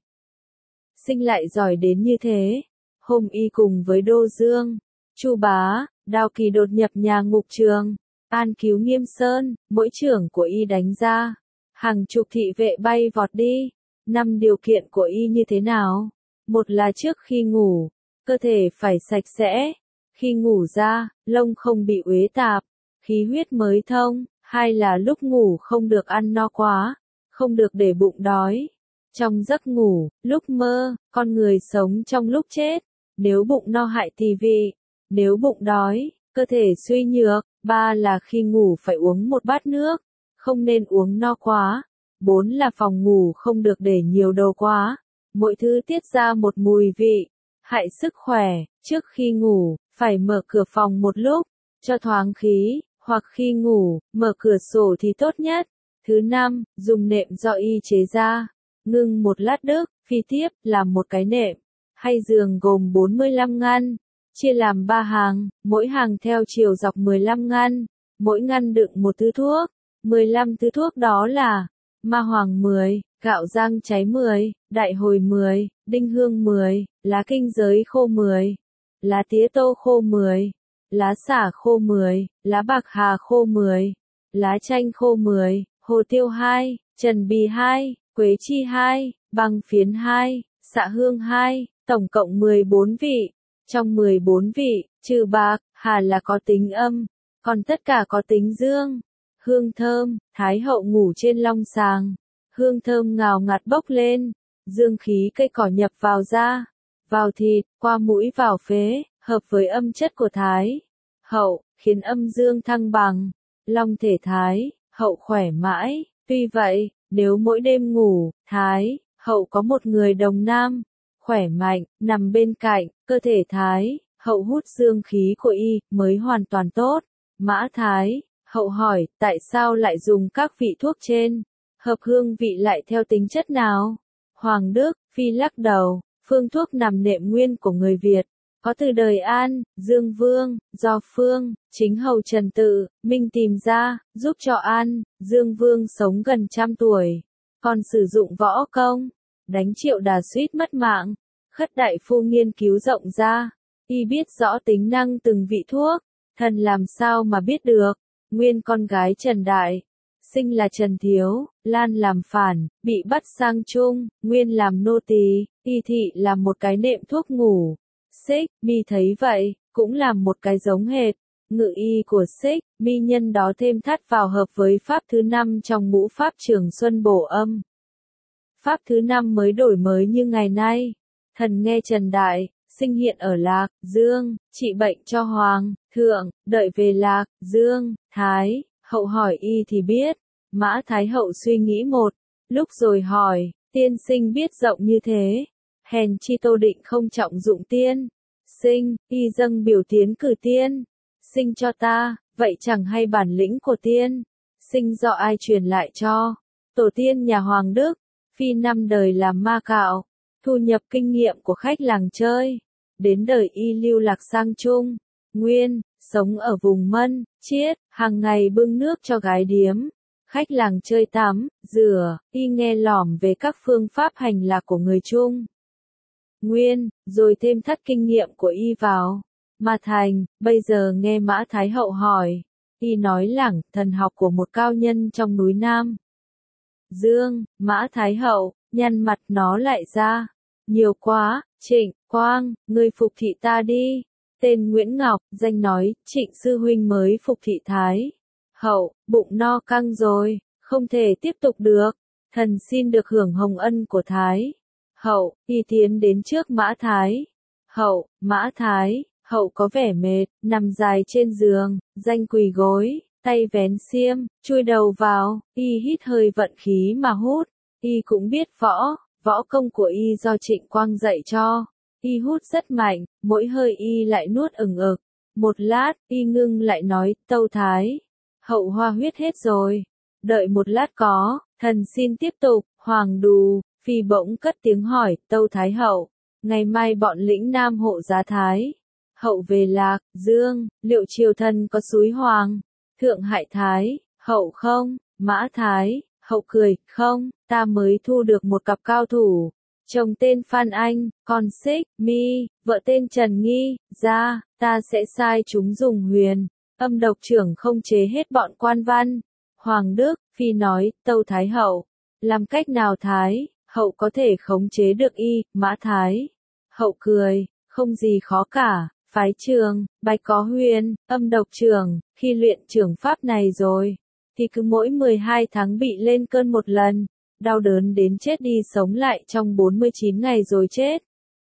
Sinh lại giỏi đến như thế. Hôm y cùng với Đô Dương, Chu Bá, Đao Kỳ đột nhập nhà ngục Trường An cứu Nghiêm Sơn, mỗi trưởng của y đánh ra. Hàng chục thị vệ bay vọt đi. 5 điều kiện của y như thế nào? Một là trước khi ngủ, cơ thể phải sạch sẽ. Khi ngủ ra, lông không bị uế tạp, khí huyết mới thông. Hai là lúc ngủ không được ăn no quá, không được để bụng đói. Trong giấc ngủ, lúc mơ, con người sống trong lúc chết. Nếu bụng no hại tỳ vị, nếu bụng đói, cơ thể suy nhược. Ba là khi ngủ phải uống 1 bát nước, không nên uống no quá. 4 là phòng ngủ không được để nhiều đồ quá, mỗi thứ tiết ra một mùi vị, hại sức khỏe. Trước khi ngủ, phải mở cửa phòng một lúc, cho thoáng khí, hoặc khi ngủ, mở cửa sổ thì tốt nhất. Thứ 5, dùng nệm do y chế ra, ngưng 1 lát đức, phi tiếp, làm một cái nệm, hay giường gồm 45 ngăn, chia làm 3 hàng, mỗi hàng theo chiều dọc 15 ngăn, mỗi ngăn đựng một thứ thuốc. 15 thứ thuốc đó là ma hoàng 10, gạo rang cháy 10, đại hồi 10, đinh hương 10, lá kinh giới khô 10, lá tía tô khô 10, lá xả khô 10, lá bạc hà khô 10, lá chanh khô 10, hồ tiêu 2, trần bì 2, quế chi 2, băng phiến 2, xạ hương 2, tổng cộng 14 vị. Trong 14 vị, trừ bạc, hà là có tính âm, còn tất cả có tính dương. Hương thơm, Thái Hậu ngủ trên long sàng. Hương thơm ngào ngạt bốc lên, dương khí cây cỏ nhập vào da, vào thịt, qua mũi vào phế, hợp với âm chất của Thái Hậu, khiến âm dương thăng bằng. Long thể Thái Hậu khỏe mãi. Tuy vậy, nếu mỗi đêm ngủ, Thái Hậu có một người đồng nam, khỏe mạnh, nằm bên cạnh, cơ thể Thái Hậu hút dương khí của y, mới hoàn toàn tốt. Mã Thái Hậu hỏi, tại sao lại dùng các vị thuốc trên? Hợp hương vị lại theo tính chất nào? Hoàng Đức Phi lắc đầu, phương thuốc nằm nệm nguyên của người Việt, có từ đời An, Dương Vương, do Phương, Chính Hầu Trần Tự, Minh tìm ra, giúp cho An, Dương Vương sống gần 100 tuổi. Còn sử dụng võ công, đánh Triệu Đà suýt mất mạng. Khất đại phu nghiên cứu rộng ra, y biết rõ tính năng từng vị thuốc, thần làm sao mà biết được. Nguyên con gái Trần Đại Sinh là Trần Thiếu, Lan làm phản, bị bắt sang Trung, Nguyên làm nô tỳ, y thị làm một cái nệm thuốc ngủ. Xích, mi thấy vậy, cũng làm một cái giống hệt. Ngự y của Xích, mi nhân đó thêm thắt vào hợp với pháp thứ 5 trong ngũ pháp Trường Xuân bổ âm. Pháp thứ 5 mới đổi mới như ngày nay. Thần nghe Trần Đại Sinh hiện ở Lạc Dương, trị bệnh cho Hoàng thượng, đợi về Lạc Dương, Thái Hậu hỏi y thì biết. Mã Thái Hậu suy nghĩ một lúc rồi hỏi, tiên sinh biết rộng như thế, hèn chi Tô Định không trọng dụng tiên sinh, y dâng biểu tiến cử tiên sinh cho ta, vậy chẳng hay bản lĩnh của tiên sinh do ai truyền lại cho? Tổ tiên nhà Hoàng Đức Phi 5 đời làm ma cạo, thu nhập kinh nghiệm của khách làng chơi. Đến đời y lưu lạc sang Trung Nguyên, sống ở vùng Mân Chiết, hàng ngày bưng nước cho gái điếm, khách làng chơi tắm, rửa. Y nghe lỏm về các phương pháp hành lạc của người Trung Nguyên, rồi thêm thắt kinh nghiệm của y vào, mà thành. Bây giờ nghe Mã Thái Hậu hỏi, y nói lẳng thần học của một cao nhân trong núi Nam Dương. Mã Thái Hậu nhăn mặt nó lại ra, nhiều quá. Trịnh Quang, ngươi phục thị ta đi. Tên Nguyễn Ngọc, danh nói, Trịnh sư huynh mới phục thị Thái Hậu, bụng no căng rồi, không thể tiếp tục được. Thần xin được hưởng hồng ân của Thái Hậu. Y tiến đến trước Mã Thái Hậu. Mã Thái Hậu có vẻ mệt, nằm dài trên giường, danh quỳ gối, tay vén xiêm, chui đầu vào. Y hít hơi vận khí mà hút. Y cũng biết võ công của y do Trịnh Quang dạy cho. Y hút rất mạnh, mỗi hơi Y lại nuốt ừng ực. Một lát, Y ngưng lại nói, Tâu Thái, hậu hoa huyết hết rồi. Đợi một lát có, thần xin tiếp tục. Hoàng Đù, Phi bỗng cất tiếng hỏi, Tâu Thái hậu, ngày mai bọn lĩnh Nam hộ giá Thái hậu về Lạc Dương, liệu triều thần có xúi Hoàng Thượng hại Thái hậu không? Mã Thái hậu cười, không, ta mới thu được một cặp cao thủ. Chồng tên Phan Anh, con Xích, Mi, vợ tên Trần Nghi, ra, ta sẽ sai chúng dùng huyền âm độc trưởng không chế hết bọn quan văn. Hoàng Đức, Phi nói, Tâu Thái hậu, làm cách nào Thái hậu có thể khống chế được Y? Mã Thái hậu cười, không gì khó cả, phái Trường, Bạch có huyền âm độc trưởng, khi luyện trưởng pháp này rồi, thì cứ mỗi 12 tháng bị lên cơn một lần, đau đớn đến chết đi sống lại trong 49 ngày rồi chết.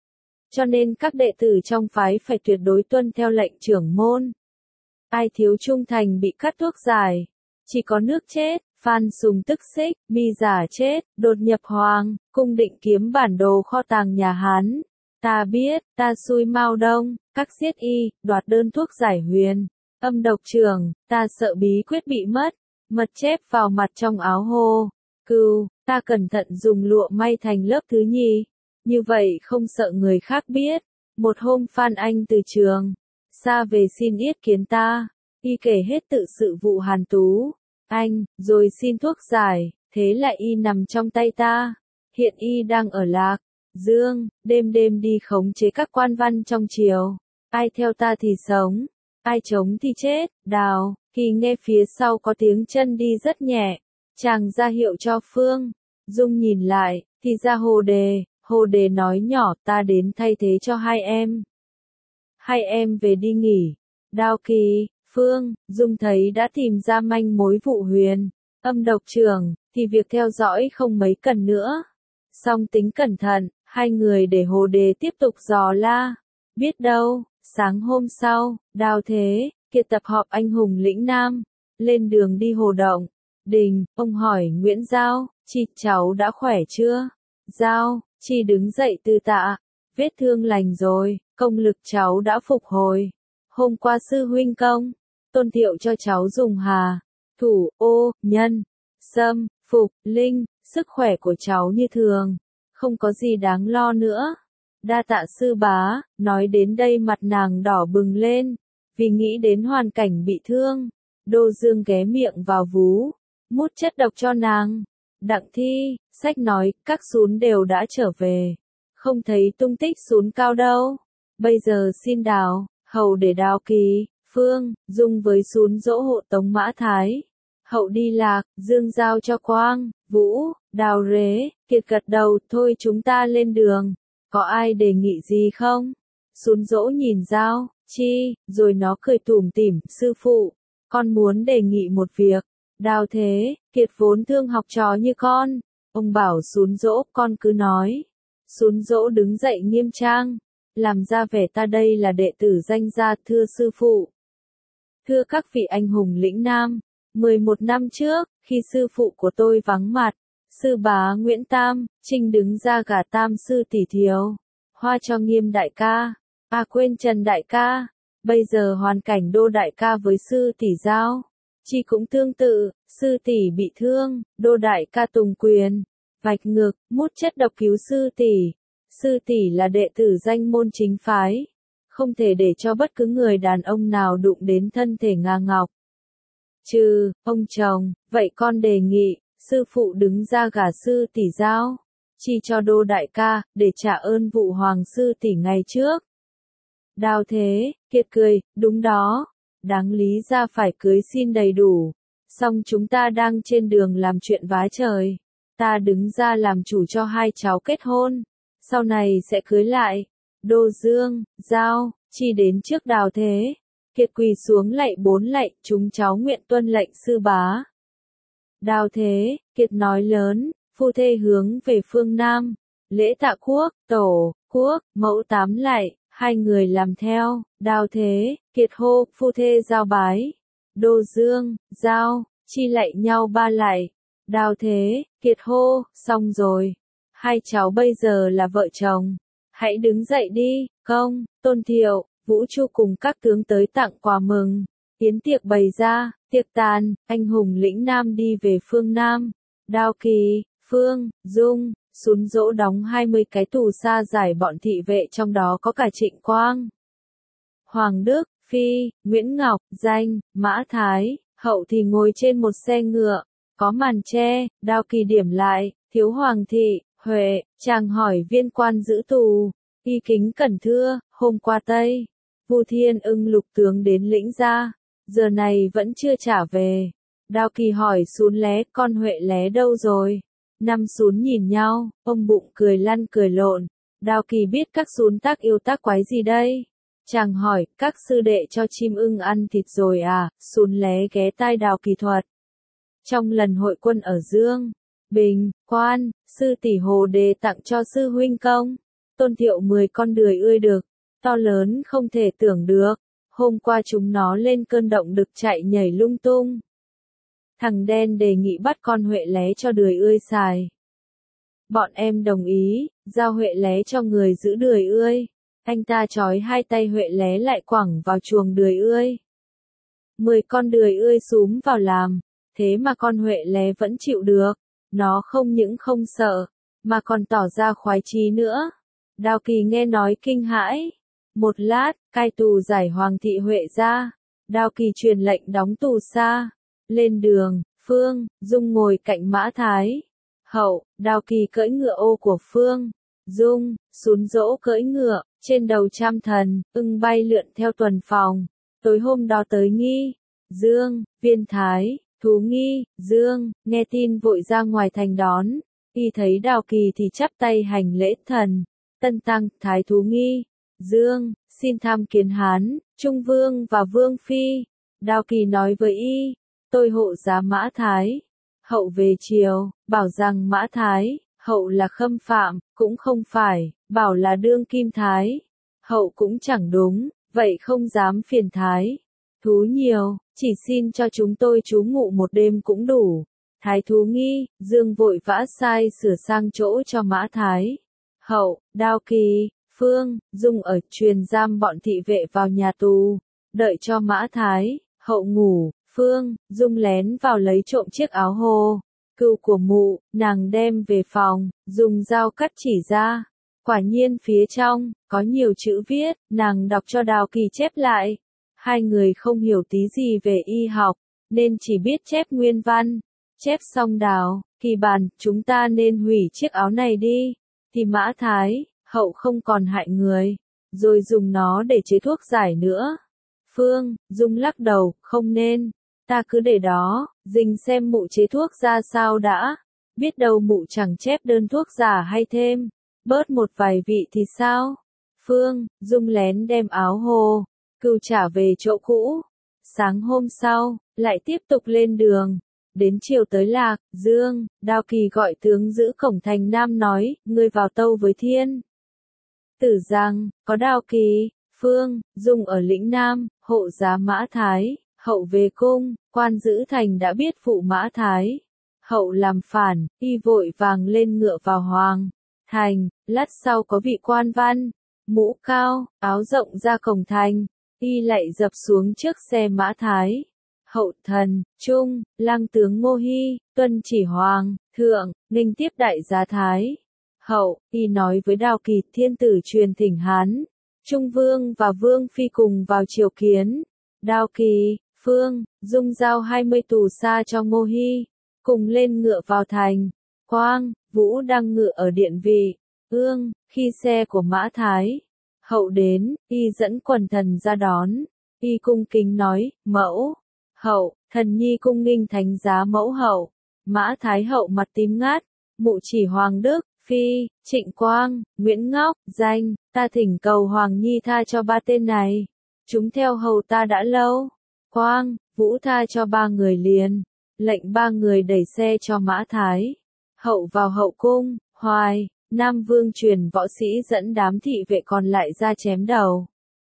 Cho nên các đệ tử trong phái phải tuyệt đối tuân theo lệnh trưởng môn. Ai thiếu trung thành bị cắt thuốc giải, chỉ có nước chết. Phan Sùng tức xích, Mi giả chết, đột nhập Hoàng cung định kiếm bản đồ kho tàng nhà Hán. Ta biết, ta xui Mao Đông, các giết Y, đoạt đơn thuốc giải huyền âm độc trưởng, ta sợ bí quyết bị mất, mật chép vào mặt trong áo hô. Cừu, ta cẩn thận dùng lụa may thành lớp thứ nhì, như vậy không sợ người khác biết. Một hôm Phan Anh từ trường xa về xin yết kiến ta, Y kể hết tự sự vụ Hàn Tú Anh, rồi xin thuốc giải, thế lại Y nằm trong tay ta. Hiện Y đang ở Lạc Dương, đêm đêm đi khống chế các quan văn trong triều. Ai theo ta thì sống, ai chống thì chết. Đào, khi nghe phía sau có tiếng chân đi rất nhẹ, chàng ra hiệu cho Phương Dung nhìn lại, thì ra Hồ Đề nói nhỏ, ta đến thay thế cho hai em. Hai em về đi nghỉ. Đao Kỳ, Phương Dung thấy đã tìm ra manh mối vụ huyền âm độc trưởng, thì việc theo dõi không mấy cần nữa. Song tính cẩn thận, hai người để Hồ Đề tiếp tục dò la. Biết đâu, sáng hôm sau, Đào Thế Kiệt tập họp anh hùng lĩnh Nam, lên đường đi Hồ Động Đình. Ông hỏi Nguyễn Giao, Chi, cháu đã khỏe chưa? Giao, Chi đứng dậy từ tạ, vết thương lành rồi, công lực cháu đã phục hồi. Hôm qua sư huynh công tôn thiệu cho cháu dùng hà thủ ô nhân sâm phục linh, sức khỏe của cháu như thường, không có gì đáng lo nữa. Đa tạ sư bá. Nói đến đây mặt nàng đỏ bừng lên, vì nghĩ đến hoàn cảnh bị thương. Đô Dương ghé miệng vào vú, mút chất độc cho nàng. Đặng Thi, sách nói, các sún đều đã trở về, không thấy tung tích sún Cao đâu. Bây giờ xin Đào hầu để Đào Kỳ, Phương Dung với sún dỗ hộ tống Mã Thái hậu đi Lạc Dương giao cho Quang Vũ, Đào Rế Kiệt gật đầu. Thôi chúng ta lên đường, có ai đề nghị gì không? Sún dỗ nhìn Giao, Chi, rồi nó cười tủm tỉm, sư phụ, con muốn đề nghị một việc. Đào Thế Kiệt vốn thương học trò như con, ông bảo sún dỗ, con cứ nói. Sún dỗ đứng dậy nghiêm trang, làm ra vẻ ta đây là đệ tử danh gia. Thưa sư phụ, thưa các vị anh hùng lĩnh Nam, 11 năm trước, khi sư phụ của tôi vắng mặt, sư bá Nguyễn Tam Trinh đứng ra gả Tam sư tỷ Thiều Hoa cho Nghiêm đại ca, quên Trần đại ca. Bây giờ hoàn cảnh Đô đại ca với sư tỷ Giao Chi cũng tương tự, sư tỷ bị thương, Đô đại ca tùng quyền, vạch ngực, mút chất độc cứu sư tỷ. Sư tỷ là đệ tử danh môn chính phái, không thể để cho bất cứ người đàn ông nào đụng đến thân thể Nga Ngọc. Ông chồng, vậy con đề nghị, sư phụ đứng ra gả sư tỷ Giao Chi cho Đô đại ca, để trả ơn vụ hoàng sư tỷ ngày trước. Đào Thế Kiệt cười, đúng đó, đáng lý ra phải cưới xin đầy đủ, song chúng ta đang trên đường làm chuyện vá trời. Ta đứng ra làm chủ cho hai cháu kết hôn, sau này sẽ cưới lại. Đô Dương, Giao, Chi đến trước Đào Thế Kiệt quỳ xuống lạy 4 lạy, chúng cháu nguyện tuân lệnh sư bá. Đào Thế Kiệt nói lớn, phu thê hướng về phương Nam, lễ tạ quốc, tổ, quốc, mẫu 8 lạy, hai người làm theo. Đào Thế Kiệt hô, phu thê giao bái. Đô Dương, Giao, Chi lạy nhau 3 lạy. Đào Thế Kiệt hô, xong rồi, hai cháu bây giờ là vợ chồng. Hãy đứng dậy đi, công, Tôn Thiệu, Vũ Chu cùng các tướng tới tặng quà mừng. Yến tiệc bày ra, tiệc tàn, anh hùng lĩnh Nam đi về phương Nam. Đao Kỳ, Phương, Dung, Sún Dỗ đóng 20 cái tù sa giải bọn thị vệ, trong đó có cả Trịnh Quang, Hoàng Đức, Phi, Nguyễn Ngọc, Danh, Mã Thái. Hậu thì ngồi trên một xe ngựa, có màn che. Đao Kỳ điểm lại, thiếu hoàng thị, Huệ, chàng hỏi viên quan giữ tù. Y kính cẩn thưa, hôm qua Tây Vu Thiên Ưng lục tướng đến lĩnh ra, giờ này vẫn chưa trả về. Đao Kỳ hỏi Sún Lé, con Huệ Lé đâu rồi? Năm Sún nhìn nhau, ông bụng cười lăn cười lộn. Đao Kỳ biết các Sún tác yêu tác quái gì đây? Chàng hỏi, các sư đệ cho chim ưng ăn thịt rồi à? Sún Lé ghé tai Đao Kỳ thuật. Trong lần hội quân ở Dương Bình, Quan, sư tỷ Hồ Đề tặng cho sư huynh công Tôn Thiệu 10 con đười ươi đực, to lớn không thể tưởng được. Hôm qua chúng nó lên cơn động đực chạy nhảy lung tung. Thằng đen đề nghị bắt con Huệ Lé cho đười ươi xài. Bọn em đồng ý, giao Huệ Lé cho người giữ đười ươi. Anh ta trói hai tay Huệ Lé lại quẳng vào chuồng đười ươi. 10 con đười ươi xúm vào làm, thế mà con Huệ Lé vẫn chịu được. Nó không những không sợ, mà còn tỏ ra khoái chí nữa. Đao Kỳ nghe nói kinh hãi. Một lát, cai tù giải Hoàng thị Huệ ra. Đao Kỳ truyền lệnh đóng tù sa. Lên đường, Phương, Dung ngồi cạnh Mã Thái. Hậu, Đao Kỳ cưỡi ngựa ô của Phương, Dung, Sún Dỗ cưỡi ngựa, trên đầu Trăm Thần, ưng bay lượn theo tuần phòng. Tối hôm đó tới Nghi, Dương, Viên Thái, Thú Nghi, Dương, nghe tin vội ra ngoài thành đón. Y thấy Đao Kỳ thì chắp tay hành lễ thần. Tân Tăng, Thái Thú Nghi, Dương, xin tham kiến Hán, Trung Vương và Vương Phi. Đao Kỳ nói với Y, tôi hộ giá Mã Thái. Hậu về chiều, bảo rằng Mã Thái, Hậu là khâm phạm, cũng không phải, bảo là đương kim Thái. Hậu cũng chẳng đúng, vậy không dám phiền Thái Thú nhiều, chỉ xin cho chúng tôi trú ngụ một đêm cũng đủ. Thái Thú Nghi, Dương vội vã sai sửa sang chỗ cho Mã Thái. Hậu, Đao Kỳ, Phương, Dung ở truyền giam bọn thị vệ vào nhà tù, đợi cho Mã Thái, Hậu ngủ. Phương, Dung lén vào lấy trộm chiếc áo hồ cừu của mụ, nàng đem về phòng, dùng dao cắt chỉ ra. Quả nhiên phía trong, có nhiều chữ viết, nàng đọc cho Đao Kỳ chép lại. Hai người không hiểu tí gì về y học, nên chỉ biết chép nguyên văn. Chép xong Đao Kỳ bàn, chúng ta nên hủy chiếc áo này đi. Thì Mã Thái, Hậu không còn hại người, rồi dùng nó để chế thuốc giải nữa. Phương, Dung lắc đầu, không nên. Ta cứ để đó, dình xem mụ chế thuốc ra sao đã. Biết đâu mụ chẳng chép đơn thuốc giả hay thêm bớt một vài vị thì sao? Phương, Dung lén đem áo hồ cừu trả về chỗ cũ. Sáng hôm sau, lại tiếp tục lên đường. Đến chiều tới Lạc Dương, Đao Kỳ gọi tướng giữ cổng thành Nam nói, ngươi vào tâu với Thiên Tử rằng, có Đao Kỳ, Phương, Dung ở lĩnh Nam, hộ giá Mã Thái. Hậu về cung, quan giữ thành đã biết phụ Mã Thái Hậu làm phản, y vội vàng lên ngựa vào Hoàng thành. Lát sau có vị quan văn, mũ cao, áo rộng ra cổng thành, y lạy dập xuống trước xe Mã Thái Hậu. Thần, Trung, lang tướng Ngô Hy, tuân chỉ Hoàng thượng, nghênh tiếp đại giá Thái Hậu. Y nói với Đao Kỳ, thiên tử truyền thỉnh Hán, Trung Vương và Vương Phi cùng vào triều kiến. Đao Kỳ, Phương, Dung giao 20 tù sa cho Ngô Hy, cùng lên ngựa vào thành. Quang, Vũ đang ngựa ở điện vị, Ương, khi xe của Mã Thái Hậu đến, y dẫn quần thần ra đón. Y cung kính nói, mẫu, hậu, thần nhi cung nghinh thánh giá mẫu hậu. Mã Thái Hậu mặt tím ngát, mụ chỉ Hoàng Đức, Phi, Trịnh Quang, Nguyễn Ngọc, Danh, ta thỉnh cầu Hoàng Nhi tha cho ba tên này. Chúng theo hầu ta đã lâu. Quang, Vũ tha cho ba người liền. Lệnh ba người đẩy xe cho Mã Thái Hậu vào hậu cung. Hoài, Nam Vương truyền võ sĩ dẫn đám thị vệ còn lại ra chém đầu.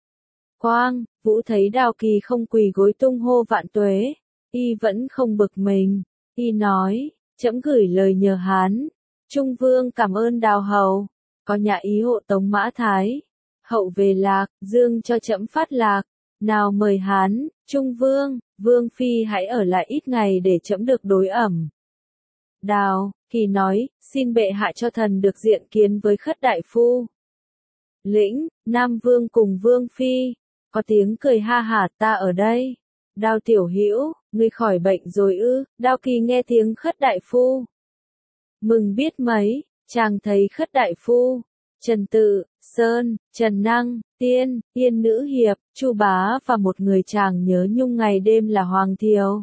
Quang, Vũ thấy Đao Kỳ không quỳ gối tung hô vạn tuế, y vẫn không bực mình. Y nói, trẫm gửi lời nhờ Hán, Trung Vương cảm ơn Đao hầu. có nhà ý hộ tống Mã Thái, hậu về Lạc, Dương cho trẫm phát lạc. Nào mời Hán, Trung Vương, Vương Phi hãy ở lại ít ngày để trẫm được đối ẩm. Đào, Kỳ nói, xin bệ hạ cho thần được diện kiến với Khất đại phu. Lĩnh, Nam Vương cùng Vương Phi, có tiếng cười ha hả, ta ở đây. Đao tiểu hữu, ngươi khỏi bệnh rồi ư? Đao Kỳ nghe tiếng Khất đại phu. Mừng biết mấy, chàng thấy Khất đại phu, Trần Tự, Sơn, Trần Năng, Tiên, Yên Nữ Hiệp, Chu Bá và một người chàng nhớ nhung ngày đêm là Hoàng Thiều.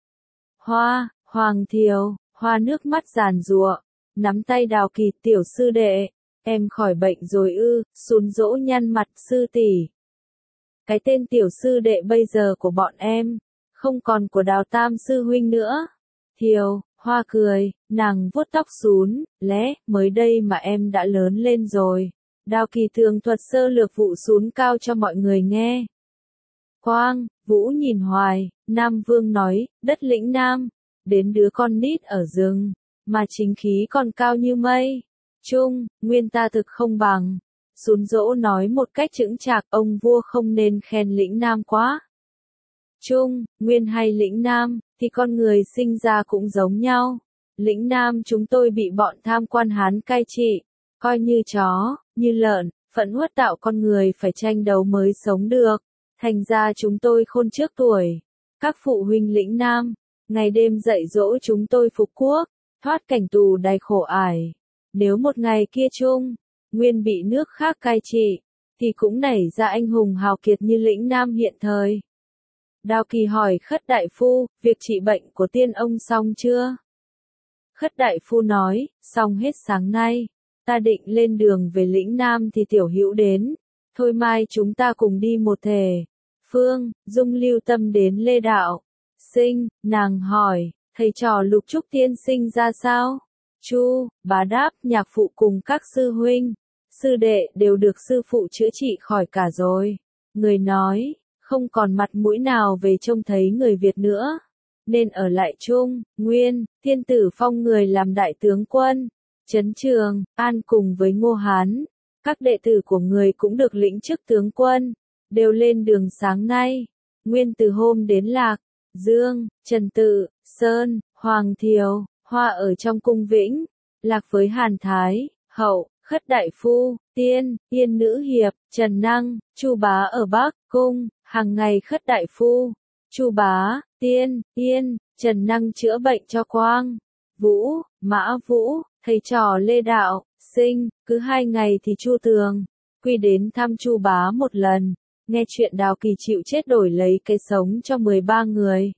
Hoàng Thiều, Hoa nước mắt giàn giụa, nắm tay Đào Kỳ, tiểu sư đệ, em khỏi bệnh rồi ư? Sún dỗ nhăn mặt, sư tỷ. Cái tên tiểu sư đệ bây giờ của bọn em, không còn của Đào tam sư huynh nữa. Thiều, Hoa cười, nàng vuốt tóc sún, lẽ, mới đây mà em đã lớn lên rồi. Đào Kỳ tường thuật sơ lược vụ sún cao cho mọi người nghe. Quang, Vũ nhìn hoài, Nam Vương nói, đất lĩnh Nam, đến đứa con nít ở rừng, mà chính khí còn cao như mây. Trung, Nguyên ta thực không bằng. Sún dỗ nói một cách chững chạc, ông vua không nên khen lĩnh Nam quá. Trung, Nguyên hay lĩnh Nam, thì con người sinh ra cũng giống nhau. Lĩnh Nam chúng tôi bị bọn tham quan Hán cai trị, coi như chó, như lợn, phẫn uất tạo con người phải tranh đấu mới sống được. Thành ra chúng tôi khôn trước tuổi. Các phụ huynh lĩnh Nam, ngày đêm dạy dỗ chúng tôi phục quốc, thoát cảnh tù đầy khổ ải. Nếu một ngày kia Trung, Nguyên bị nước khác cai trị, thì cũng nảy ra anh hùng hào kiệt như lĩnh Nam hiện thời. Đào Kỳ hỏi Khất đại phu, việc trị bệnh của tiên ông xong chưa? Khất đại phu nói, xong hết sáng nay, ta định lên đường về lĩnh Nam thì tiểu hữu đến, thôi mai chúng ta cùng đi một thể. Phương, Dung lưu tâm đến Lê Đạo Sinh, nàng hỏi, thầy trò Lục Trúc tiên sinh ra sao? Chu, Bá đáp, nhạc phụ cùng các sư huynh, sư đệ đều được sư phụ chữa trị khỏi cả rồi. Người nói, không còn mặt mũi nào về trông thấy người Việt nữa, nên ở lại Trung, Nguyên, thiên tử phong người làm đại tướng quân, Trấn Trường, An cùng với Ngô Hán. Các đệ tử của người cũng được lĩnh chức tướng quân, đều lên đường sáng nay. Nguyên từ hôm đến Lạc, Dương, Trần Tự, Sơn, Hoàng Thiều, Hoa ở trong cung Vĩnh, Lạc với Hàn Thái, Hậu, Khất đại phu, Tiên, Yên Nữ Hiệp, Trần Năng, Chu Bá ở Bắc Cung, hàng ngày Khất đại phu, Chu Bá, Tiên, Yên, Trần Năng chữa bệnh cho Quang, Vũ, Mã Vũ, thầy trò Lê Đạo Sinh, cứ 2 ngày thì Chu Tường quy đến thăm Chu Bá một lần, nghe chuyện Đào Kỳ chịu chết đổi lấy cái sống cho 13 người.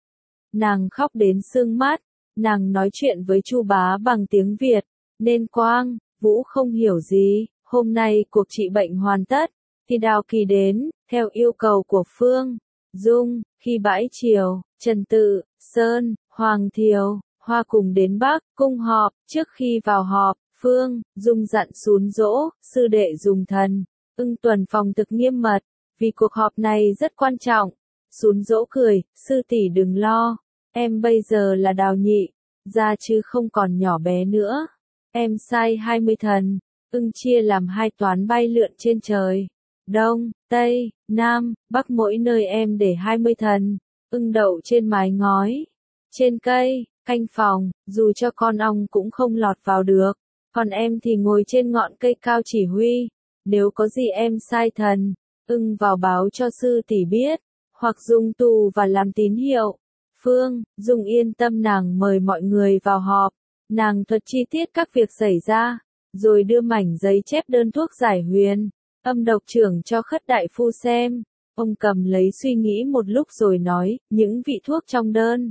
Nàng khóc đến sưng mắt, nàng nói chuyện với Chu Bá bằng tiếng Việt, nên Quang, Vũ không hiểu gì. Hôm nay cuộc trị bệnh hoàn tất, thì Đào Kỳ đến, theo yêu cầu của Phương, Dung, khi bãi chiều, Trần Tự, Sơn, Hoàng Thiều, Hoa cùng đến Bắc Cung họp. Trước khi vào họp, Phương, Dung dặn Sún dỗ, sư đệ dùng thần, tuần phòng thực nghiêm mật, vì cuộc họp này rất quan trọng. Sún dỗ cười, sư tỷ đừng lo, em bây giờ là Đào nhị, ra chứ không còn nhỏ bé nữa. Em sai 20 thần, chia làm 2 toán bay lượn trên trời. Đông, Tây, Nam, Bắc mỗi nơi em để 20 thần, đậu trên mái ngói, trên cây, canh phòng, dù cho con ong cũng không lọt vào được. Còn em thì ngồi trên ngọn cây cao chỉ huy. Nếu có gì em sai thần, vào báo cho sư tỷ biết, hoặc dùng tù và làm tín hiệu. Phương, Dung yên tâm, nàng mời mọi người vào họp. Nàng thuật chi tiết các việc xảy ra, rồi đưa mảnh giấy chép đơn thuốc giải huyền, âm độc trưởng cho Khất đại phu xem. Ông cầm lấy suy nghĩ một lúc rồi nói, những vị thuốc trong đơn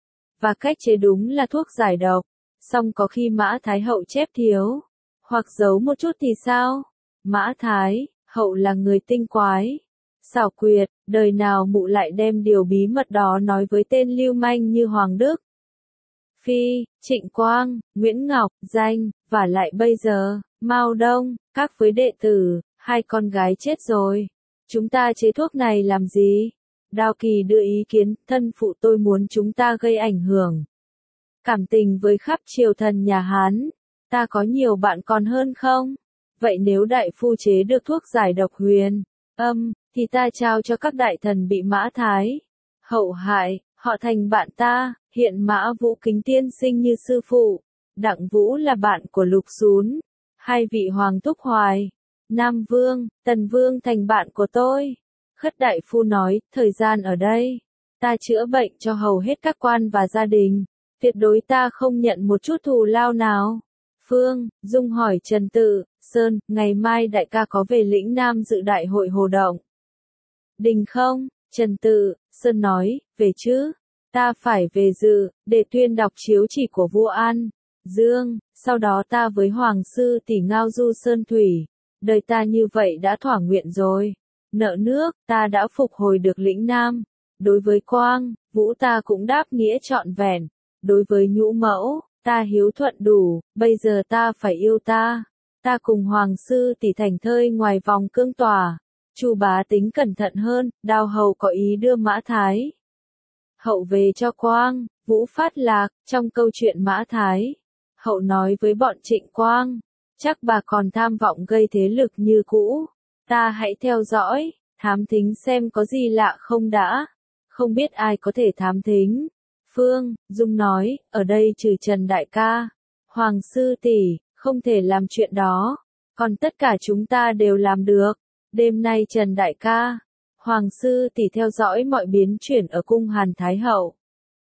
và cách chế đúng là thuốc giải độc, song có khi Mã Thái Hậu chép thiếu, hoặc giấu một chút thì sao? Mã Thái Hậu là người tinh quái, xảo quyệt, đời nào mụ lại đem điều bí mật đó nói với tên lưu manh như Hoàng Đức Phi, Trịnh Quang, Nguyễn Ngọc, Danh, và lại bây giờ, Mao Đông, các với đệ tử, 2 con gái chết rồi. Chúng ta chế thuốc này làm gì? Đào Kỳ đưa ý kiến, thân phụ tôi muốn chúng ta gây ảnh hưởng cảm tình với khắp triều thần nhà Hán. Ta có nhiều bạn còn hơn không? Vậy nếu đại phu chế được thuốc giải độc huyền âm, thì ta trao cho các đại thần bị Mã Thái Hậu hại, họ thành bạn ta, hiện Mã Vũ kính tiên sinh như sư phụ, Đặng Vũ là bạn của Lục Xún, hai vị hoàng thúc Hoài, Nam Vương, Tần Vương thành bạn của tôi. Khất đại phu nói, thời gian ở đây, ta chữa bệnh cho hầu hết các quan và gia đình, tuyệt đối ta không nhận một chút thù lao nào. Phương Dung hỏi Trần Tự Sơn, ngày mai đại ca có về lĩnh Nam dự đại hội Hồ Động Đình không? Trần Tự Sơn nói, về chứ, ta phải về dự, để tuyên đọc chiếu chỉ của vua An Dương, sau đó ta với Hoàng sư tỷ ngao du sơn thủy, đời ta như vậy đã thỏa nguyện rồi. Nợ nước, ta đã phục hồi được lĩnh Nam. Đối với Quang, Vũ ta cũng đáp nghĩa trọn vẹn. Đối với Nhũ Mẫu, ta hiếu thuận đủ, bây giờ ta phải yêu ta. Ta cùng Hoàng sư tỷ thành thơi ngoài vòng cương tòa. Chu Bá tính cẩn thận hơn, Đao Hầu có ý đưa Mã Thái Hậu về cho Quang, Vũ phát lạc. Trong câu chuyện Mã Thái Hậu nói với bọn Trịnh Quang, chắc bà còn tham vọng gây thế lực như cũ. Ta hãy theo dõi, thám thính xem có gì lạ không đã. Không biết ai có thể thám thính. Phương Dung nói, ở đây trừ Trần Đại ca, Hoàng sư tỷ, không thể làm chuyện đó. Còn tất cả chúng ta đều làm được. Đêm nay Trần Đại ca, Hoàng sư tỷ theo dõi mọi biến chuyển ở cung Hàn Thái Hậu.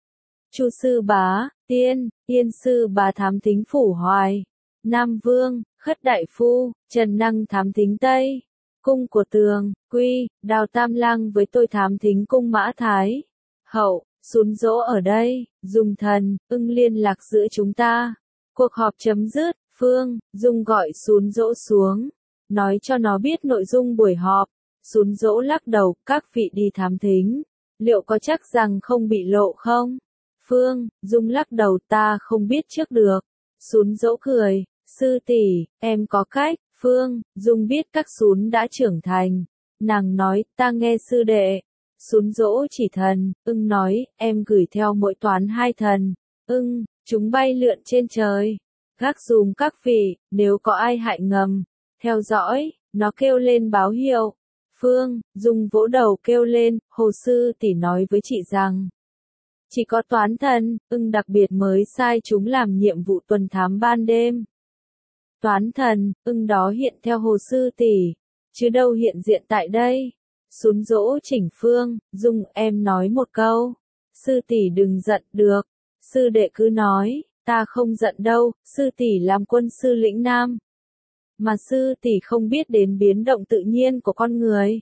Chu sư bá, Yên sư bá thám thính phủ Hoài, Nam Vương, Khất đại phu, Trần Năng thám thính Tây cung của Tường Quy, Đào Tam Lang với tôi thám thính cung Mã Thái Hậu. Sún Dỗ ở đây, Dung thần, ưng liên lạc giữa chúng ta. Cuộc họp chấm dứt, Phương Dung gọi Sún Dỗ xuống, nói cho nó biết nội dung buổi họp. Sún Dỗ lắc đầu, các vị đi thám thính, liệu có chắc rằng không bị lộ không? Phương Dung lắc đầu, ta không biết trước được. Sún Dỗ cười, sư tỷ, em có cách. Phương Dung biết các Sún đã trưởng thành, nàng nói, ta nghe sư đệ. Sún Dỗ chỉ thần, ưng nói, em gửi theo mỗi toán 2 thần, ưng, chúng bay lượn trên trời. Gác dùm các vị, nếu có ai hại ngầm, theo dõi, nó kêu lên báo hiệu. Phương Dung vỗ đầu kêu lên, Hồ sư tỷ nói với chị rằng, chỉ có toán thần, ưng đặc biệt mới sai chúng làm nhiệm vụ tuần thám ban đêm. Toán thần, ưng đó hiện theo Hồ sư tỷ, chứ đâu hiện diện tại đây. Sún Dỗ chỉnh Phương Dung, em nói một câu. Sư tỷ đừng giận được. Sư đệ cứ nói, ta không giận đâu, sư tỷ làm quân sư lĩnh Nam. Mà sư tỷ không biết đến biến động tự nhiên của con người.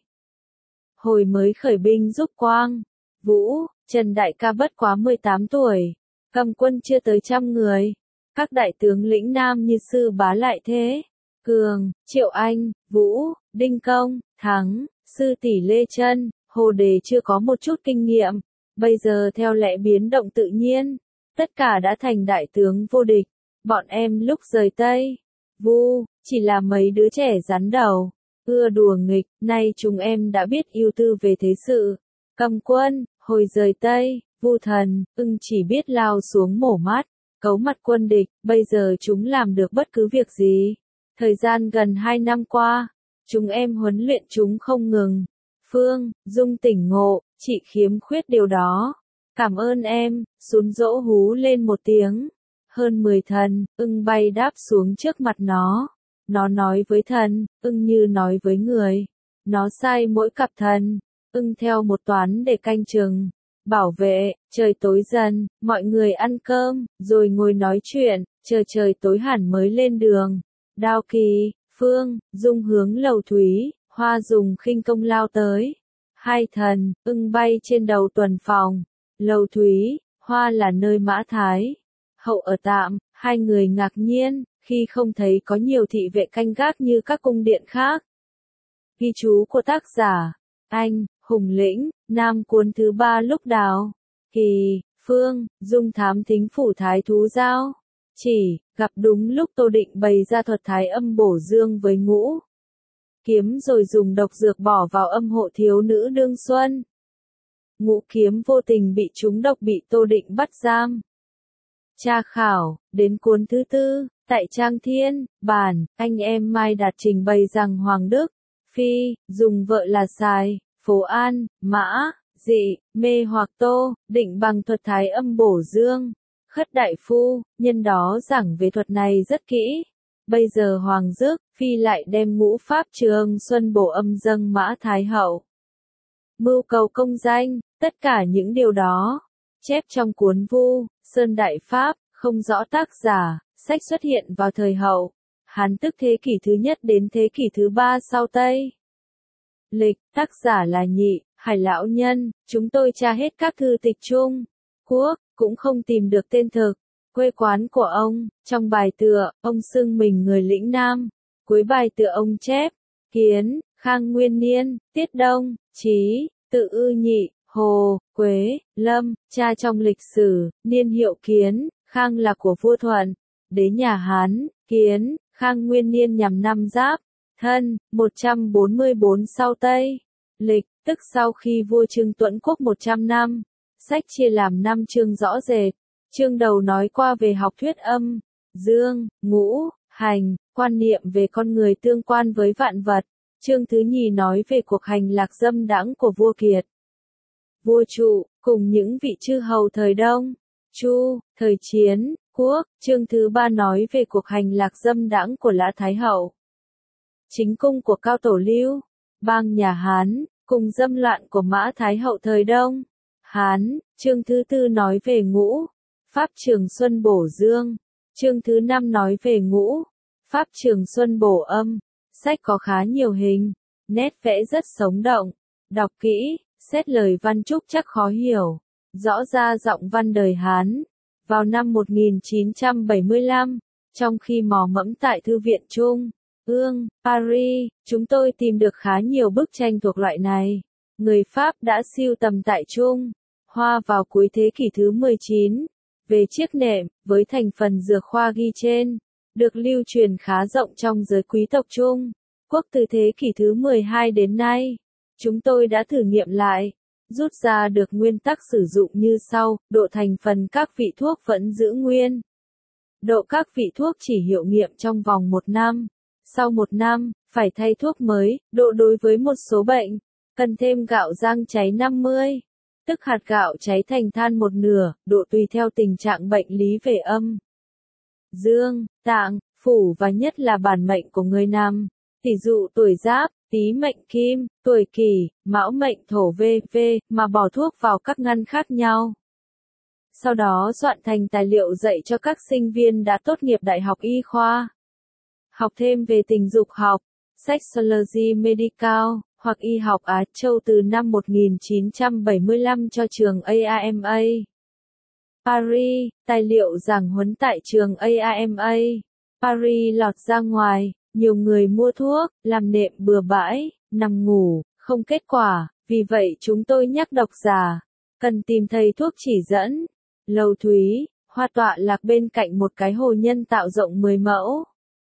Hồi mới khởi binh giúp Quang, Vũ, Trần Đại ca bất quá 18 tuổi, cầm quân chưa tới 100 người. Các đại tướng lĩnh Nam như sư bá lại thế, Cường, Triệu Anh, Vũ, Đinh Công, Thắng, sư tỷ Lê Chân, Hồ Đề chưa có một chút kinh nghiệm. Bây giờ theo lẽ biến động tự nhiên, tất cả đã thành đại tướng vô địch. Bọn em lúc rời Tây, Vu, chỉ là mấy đứa trẻ rắn đầu, ưa đùa nghịch, nay chúng em đã biết ưu tư về thế sự. Cầm quân, hồi rời Tây, Vu thần, ưng chỉ biết lao xuống mổ mắt, cấu mặt quân địch, bây giờ chúng làm được bất cứ việc gì. Thời gian gần 2 năm qua, chúng em huấn luyện chúng không ngừng. Phương Dung tỉnh ngộ, chị khiếm khuyết điều đó. Cảm ơn em. Sún Dỗ hú lên một tiếng. Hơn 10 thần, ưng bay đáp xuống trước mặt nó. Nó nói với thần, ưng như nói với người. Nó sai mỗi cặp thần, ưng theo một toán để canh chừng, bảo vệ. Trời tối dần, mọi người ăn cơm, rồi ngồi nói chuyện, chờ trời tối hẳn mới lên đường. Đao Kỳ, Phương Dung hướng Lầu Thúy, Hoa dùng khinh công lao tới. 2 thần, ưng bay trên đầu tuần phòng. Lầu Thúy, Hoa là nơi Mã Thái Hậu ở tạm. 2 người ngạc nhiên khi không thấy có nhiều thị vệ canh gác như các cung điện khác. Ghi chú của tác giả: Anh, Hùng Lĩnh, Nam cuốn thứ 3 lúc Đào Kỳ, Phương Dung thám thính phủ Thái Thú Giao. Chỉ gặp đúng lúc Tô Định bày ra thuật thái âm bổ dương với Ngũ Kiếm rồi dùng độc dược bỏ vào âm hộ thiếu nữ đương xuân. Ngũ Kiếm vô tình bị trúng độc, bị Tô Định bắt giam. Tra khảo, đến cuốn thứ 4, Tại trang Thiên Bản, anh em Mai Đạt trình bày rằng Hoàng Đức Phi dùng vợ là Sài, Phố An, Mã, Dị, Mê hoặc Tô, định bằng thuật thái âm bổ dương. Khất đại phu, nhân đó giảng về thuật này rất kỹ. Bây giờ Hoàng Dước Phi lại đem ngũ pháp trường xuân bổ âm dâng Mã Thái Hậu. Mưu cầu công danh, tất cả những điều đó, chép trong cuốn Vu Sơn Đại Pháp, không rõ tác giả, sách xuất hiện vào thời Hậu Hán tức thế kỷ thứ nhất đến thế kỷ thứ ba sau Tây Lịch, tác giả là Nhị Hải lão nhân, chúng tôi tra hết các thư tịch Trung Quốc, cũng không tìm được tên thực, quê quán của ông. Trong bài tựa, ông xưng mình người lĩnh Nam. Cuối bài tựa ông chép, Kiến, Khang Nguyên Niên, Tiết Đông, Chí, Tự Ư Nhị, Hồ, Quế, Lâm, tra trong lịch sử, niên hiệu Kiến, Khang là của vua Thuận, đế nhà Hán, Kiến, Khang Nguyên Niên nhằm năm Giáp, Thân, 144 sau Tây Lịch, tức sau khi vua Trưng Tuẫn Quốc 100 năm. Sách chia làm 5 chương rõ rệt. Chương đầu nói qua về học thuyết âm, dương, ngũ, hành, quan niệm về con người tương quan với vạn vật. Chương thứ nhì nói về cuộc hành lạc dâm đãng của vua Kiệt, vua Trụ, cùng những vị chư hầu thời Đông, Chu, thời Chiến, Quốc. Chương thứ ba nói về cuộc hành lạc dâm đãng của Lã Thái Hậu, chính cung của Cao Tổ Lưu, bang nhà Hán, cùng dâm loạn của Mã Thái Hậu thời Đông, Hán. Chương thứ tư nói về ngũ pháp trường xuân bổ dương. Chương thứ năm nói về ngũ pháp trường xuân bổ âm. Sách có khá nhiều hình, nét vẽ rất sống động. Đọc kỹ, xét lời văn trúc chắc khó hiểu. Rõ ra giọng văn đời Hán. Vào năm 1975, trong khi mò mẫm tại Thư viện Trung ương, Paris, chúng tôi tìm được khá nhiều bức tranh thuộc loại này. Người Pháp đã sưu tầm tại Trung Hoa vào cuối thế kỷ thứ 19. Về chiếc nệm, với thành phần dược khoa ghi trên, được lưu truyền khá rộng trong giới quý tộc Trung Quốc từ thế kỷ thứ 12 đến nay. Chúng tôi đã thử nghiệm lại, rút ra được nguyên tắc sử dụng như sau: độ thành phần các vị thuốc vẫn giữ nguyên. Độ các vị thuốc chỉ hiệu nghiệm trong vòng 1 năm. Sau 1 năm, phải thay thuốc mới. Độ đối với một số bệnh, cần thêm gạo rang cháy 50. Tức hạt gạo cháy thành than 1/2, độ tùy theo tình trạng bệnh lý về âm, dương, tạng, phủ và nhất là bản mệnh của người nam. Tỷ dụ tuổi Giáp, Tý mệnh Kim, tuổi Kỷ, Mão mệnh Thổ v.v. mà bỏ thuốc vào các ngăn khác nhau. Sau đó soạn thành tài liệu dạy cho các sinh viên đã tốt nghiệp đại học y khoa. Học thêm về tình dục học, Sexology Medical, hoặc y học Á Châu từ năm 1975 cho trường AIMA. Paris, tài liệu giảng huấn tại trường AIMA. Paris lọt ra ngoài, nhiều người mua thuốc, làm nệm bừa bãi, nằm ngủ, không kết quả, vì vậy chúng tôi nhắc độc giả, cần tìm thầy thuốc chỉ dẫn. Lầu Thúy, hoa tọa lạc bên cạnh một cái hồ nhân tạo rộng 10 mẫu.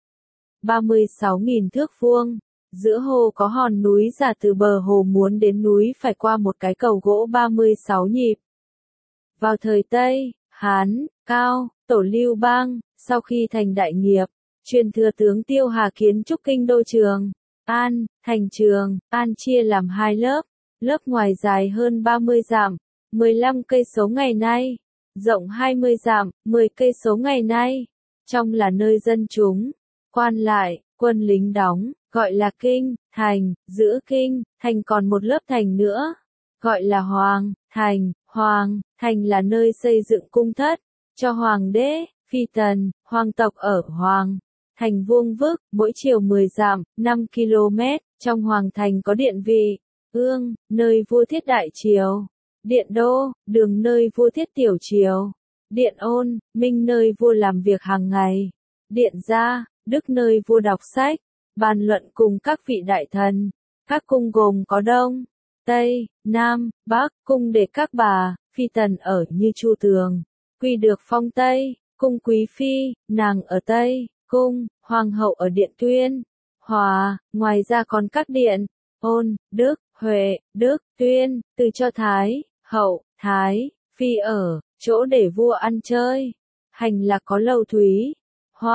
36.000 thước vuông. Giữa hồ có hòn núi giả, từ bờ hồ muốn đến núi phải qua một cái cầu gỗ 36 nhịp. Vào thời Tây, Hán, Cao, Tổ Lưu Bang, sau khi thành đại nghiệp, truyền thừa tướng Tiêu Hà kiến trúc kinh đô Trường An, thành Trường An chia làm 2 lớp. Lớp ngoài dài hơn 30 dặm, 15 cây số ngày nay, rộng 20 dặm, 10 cây số ngày nay. Trong là nơi dân chúng, quan lại, quân lính đóng, gọi là kinh, thành. Giữa kinh, thành còn một lớp thành nữa, gọi là hoàng, thành. Hoàng, thành là nơi xây dựng cung thất cho hoàng đế, phi tần, hoàng tộc ở hoàng thành vuông vức, mỗi chiều 10 dặm, 5 km. Trong hoàng thành có điện vị, ương, nơi vua thiết đại triều, điện đô, đường nơi vua thiết tiểu triều, điện ôn, minh nơi vua làm việc hàng ngày, điện gia, đức nơi vua đọc sách, bàn luận cùng các vị đại thần. Các cung gồm có Đông, Tây, Nam, Bắc. Cung để các bà, phi tần ở như Chu Tường, quy được phong Tây. Cung quý phi, nàng ở Tây. Cung, hoàng hậu ở điện Tuyên, Hòa. Ngoài ra còn các điện, Ôn, Đức, Huệ, Đức, Tuyên, từ cho Thái, Hậu, Thái, Phi ở, chỗ để vua ăn chơi. Hành lạc có Lầu Thúy, Hoa,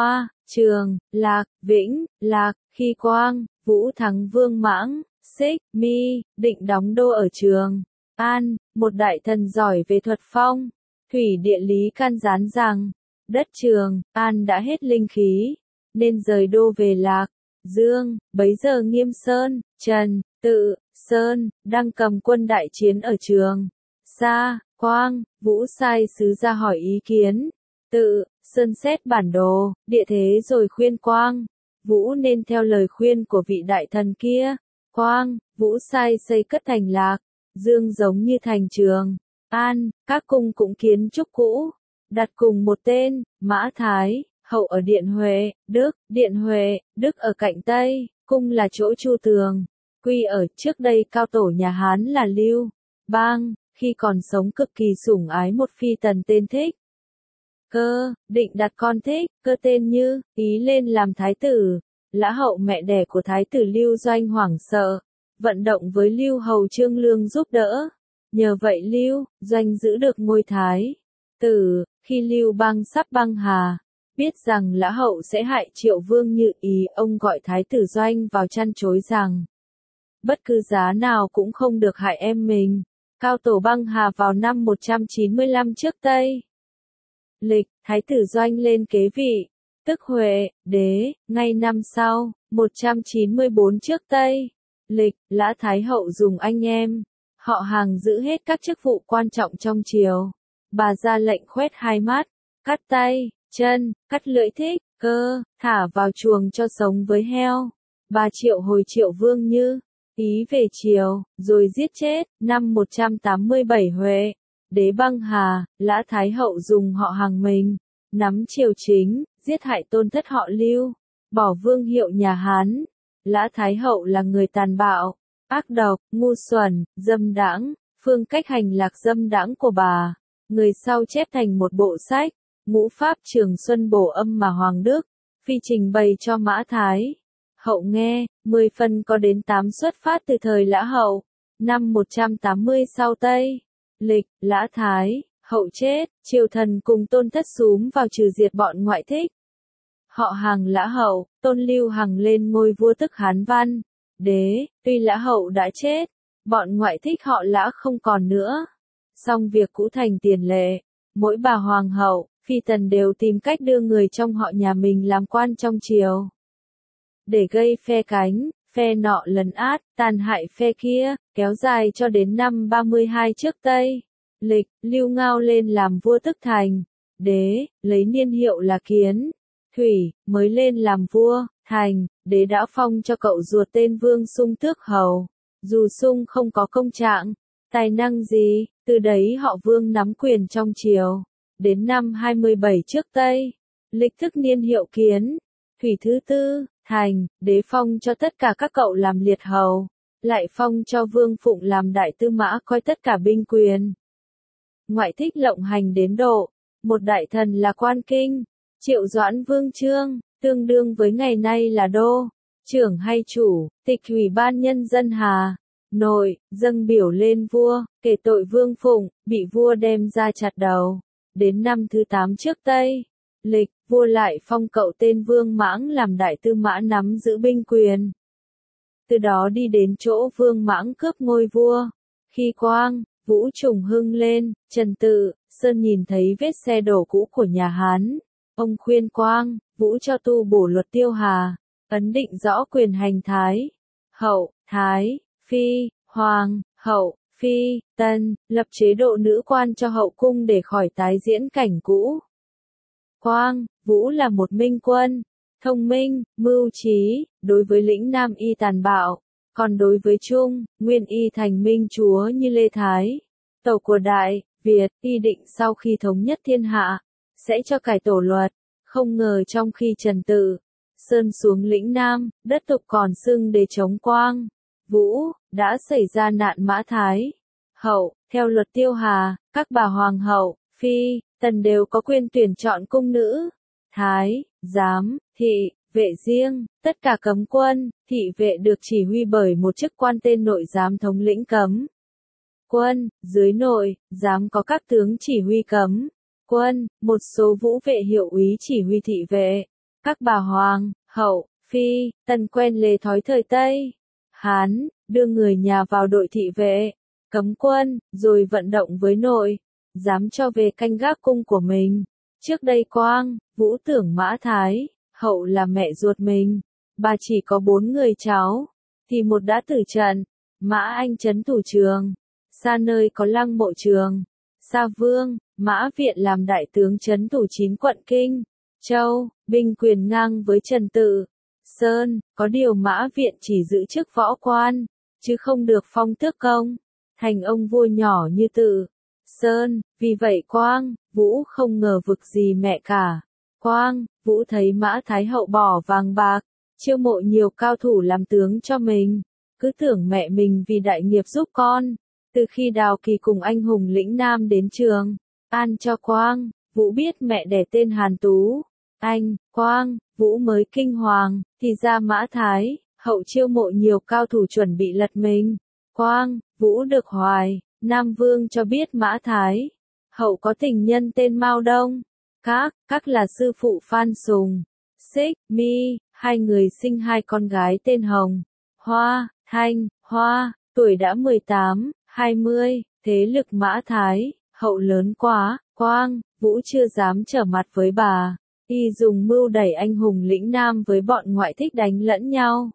Trường, Lạc, Vĩnh, Lạc, khi Quang, Vũ thắng Vương Mãng, Xích, Mi, định đóng đô ở Trường An, một đại thần giỏi về thuật phong, thủy địa lý can gián rằng, đất Trường An đã hết linh khí, nên rời đô về Lạc Dương. Bấy giờ Nghiêm Sơn, Trần, Tự, Sơn, đang cầm quân đại chiến ở Trường Sa. Quang, Vũ sai sứ ra hỏi ý kiến. Tự, Sơn xét bản đồ, địa thế rồi khuyên Quang, Vũ nên theo lời khuyên của vị đại thần kia. Quang, Vũ sai xây cất thành Lạc Dương giống như thành Trường An, các cung cũng kiến trúc cũ, đặt cùng một tên, Mã Thái Hậu ở Điện Huệ, Điện Huệ, Đức ở cạnh Tây, cung là chỗ Chu Tường, quy ở. Trước đây cao tổ nhà Hán là Lưu Bang, khi còn sống cực kỳ sủng ái một phi tần tên Thích Cơ, định đặt con Thích Cơ tên Như Ý lên làm thái tử. Lã Hậu mẹ đẻ của thái tử Lưu Doanh hoảng sợ, vận động với Lưu Hầu Trương Lương giúp đỡ. Nhờ vậy Lưu Doanh giữ được ngôi thái tử. Khi Lưu Bang sắp băng hà, biết rằng Lã Hậu sẽ hại Triệu Vương Như Ý, ông gọi thái tử Doanh vào chăn chối rằng bất cứ giá nào cũng không được hại em mình. Cao tổ băng hà vào năm 195 trước Tây Lịch, thái tử Doanh lên kế vị, tức Huệ đế. Ngay năm sau, 194 trước Tây Lịch, Lã Thái Hậu dùng anh em họ hàng giữ hết các chức vụ quan trọng trong triều. Bà ra lệnh khoét hai mắt, cắt tay, chân, cắt lưỡi Thích Cơ, thả vào chuồng cho sống với heo. Bà triệu hồi Triệu Vương Như Ý về triều, rồi giết chết. Năm 187 Huệ đế băng hà, Lã Thái Hậu dùng họ hàng mình nắm triều chính, giết hại tôn thất họ Lưu, bỏ vương hiệu nhà Hán. Lã Thái Hậu là người tàn bạo, ác độc, ngu xuẩn, dâm đãng. Phương cách hành lạc dâm đãng của bà, người sau chép thành một bộ sách, Ngũ Pháp Trường Xuân Bổ Âm mà Hoàng Đức Phi trình bày cho Mã Thái Hậu nghe. 10 phần có đến 8 xuất phát từ thời Lã Hậu. Năm 180 sau Tây Lịch, Lã Thái Hậu chết, triều thần cùng tôn thất xúm vào trừ diệt bọn ngoại thích. Họ hàng Lã Hậu, tôn Lưu Hằng lên ngôi vua tức Hán Văn đế. Tuy Lã Hậu đã chết, bọn ngoại thích họ Lã không còn nữa. Song việc cũ thành tiền lệ, mỗi bà hoàng hậu, phi tần đều tìm cách đưa người trong họ nhà mình làm quan trong triều, để gây phe cánh, phe nọ lấn át, tàn hại phe kia, kéo dài cho đến năm 32 trước Tây Lịch. Lưu Ngao lên làm vua tức Thành đế, lấy niên hiệu là Kiến Thủy, mới lên làm vua. Thành đế đã phong cho cậu ruột tên Vương Sung tước hầu. Dù Sung không có công trạng, tài năng gì, từ đấy họ Vương nắm quyền trong triều. Đến năm 27 trước Tây Lịch thức niên hiệu Kiến Thủy thứ tư, Thành đế phong cho tất cả các cậu làm liệt hầu, lại phong cho Vương Phụng làm đại tư mã coi tất cả binh quyền. Ngoại thích lộng hành đến độ, một đại thần là quan kinh, Triệu Doãn Vương Trương, tương đương với ngày nay là đô trưởng hay chủ tịch Ủy ban nhân dân Hà Nội, dâng biểu lên vua, kể tội Vương Phụng, bị vua đem ra chặt đầu. Đến năm thứ 8 trước Tây Lịch, vua lại phong cậu tên Vương Mãng làm đại tư mã nắm giữ binh quyền. Từ đó đi đến chỗ Vương Mãng cướp ngôi vua. Khi Quang, Vũ trùng hưng lên, Trần Tự, Sơn nhìn thấy vết xe đổ cũ của nhà Hán. Ông khuyên Quang, Vũ cho tu bổ luật Tiêu Hà, ấn định rõ quyền hành Thái Hậu, Thái Phi, Hoàng Hậu, Phi, Tân, lập chế độ nữ quan cho hậu cung để khỏi tái diễn cảnh cũ. Quang, Vũ là một minh quân, thông minh, mưu trí, đối với lĩnh Nam y tàn bạo, còn đối với Trung, Nguyên y thành minh chúa như Lê Thái, tổ của Đại Việt, y định sau khi thống nhất thiên hạ, sẽ cho cải tổ luật. Không ngờ trong khi Trần Tự, Sơn xuống lĩnh Nam, đất tục còn xưng để chống Quang, Vũ, đã xảy ra nạn Mã Thái Hậu. Theo luật Tiêu Hà, các bà hoàng hậu, phi, tần đều có quyền tuyển chọn cung nữ, thái, giám, thị, vệ riêng. Tất cả cấm quân, thị vệ được chỉ huy bởi một chức quan tên nội giám thống lĩnh cấm quân. Dưới nội giám có các tướng chỉ huy cấm quân, một số vũ vệ hiệu úy chỉ huy thị vệ. Các bà hoàng, hậu, phi, tần quen lề thói thời Tây. Hán, đưa người nhà vào đội thị vệ, cấm quân, rồi vận động với nội, dám cho về canh gác cung của mình. Trước đây Quang, Vũ tưởng Mã Thái, hậu là mẹ ruột mình, bà chỉ có 4 người cháu, thì một đã tử trận, Mã Anh trấn thủ trường, xa nơi có lăng mộ trường, Sa Vương, Mã Viện làm đại tướng trấn thủ 9 quận Kinh, Châu, binh quyền ngang với Trần Tự, Sơn, có điều Mã Viện chỉ giữ chức võ quan, chứ không được phong tước công, thành ông vua nhỏ như Tự, Sơn, vì vậy Quang, Vũ không ngờ vực gì mẹ cả. Quang, Vũ thấy Mã Thái Hậu bỏ vàng bạc, chiêu mộ nhiều cao thủ làm tướng cho mình, cứ tưởng mẹ mình vì đại nghiệp giúp con. Từ khi Đào Kỳ cùng anh hùng lĩnh Nam đến Trường An cho Quang, Vũ biết mẹ đẻ tên Hàn Tú. Anh, Quang, Vũ mới kinh hoàng, thì ra Mã Thái, Hậu chiêu mộ nhiều cao thủ chuẩn bị lật mình. Quang, Vũ được Hoài, Nam Vương cho biết Mã Thái, Hậu có tình nhân tên Mao Đông. Các là sư phụ Phan Sùng, Xích, Mi, hai người sinh 2 con gái tên Hồng, Hoa, Thanh, Hoa, tuổi đã 18, 20, thế lực Mã Thái, Hậu lớn quá, Quang, Vũ chưa dám trở mặt với bà, y dùng mưu đẩy anh hùng lĩnh Nam với bọn ngoại thích đánh lẫn nhau.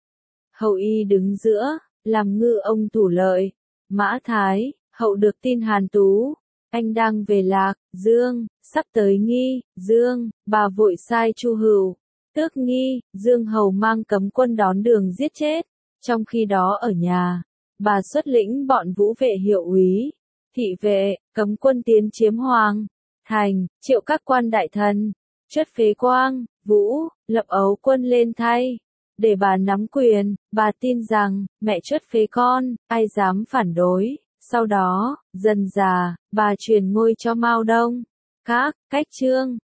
Hậu y đứng giữa, làm ngư ông thủ lợi, Mã Thái, Hậu được tin Hàn Tú, anh đang về Lạc, Dương, sắp tới Nghi, Dương, bà vội sai Chu Hửu, tước Nghi, Dương hầu mang cấm quân đón đường giết chết, trong khi đó ở nhà, bà xuất lĩnh bọn vũ vệ hiệu úy, thị vệ, cấm quân tiến chiếm Hoàng Thành, triệu các quan đại thần, truất phế Quang, Vũ, lập ấu quân lên thay. Để bà nắm quyền, bà tin rằng, mẹ truất phế con, ai dám phản đối. Sau đó, dần dà, bà truyền ngôi cho Mao Đông. Cách chương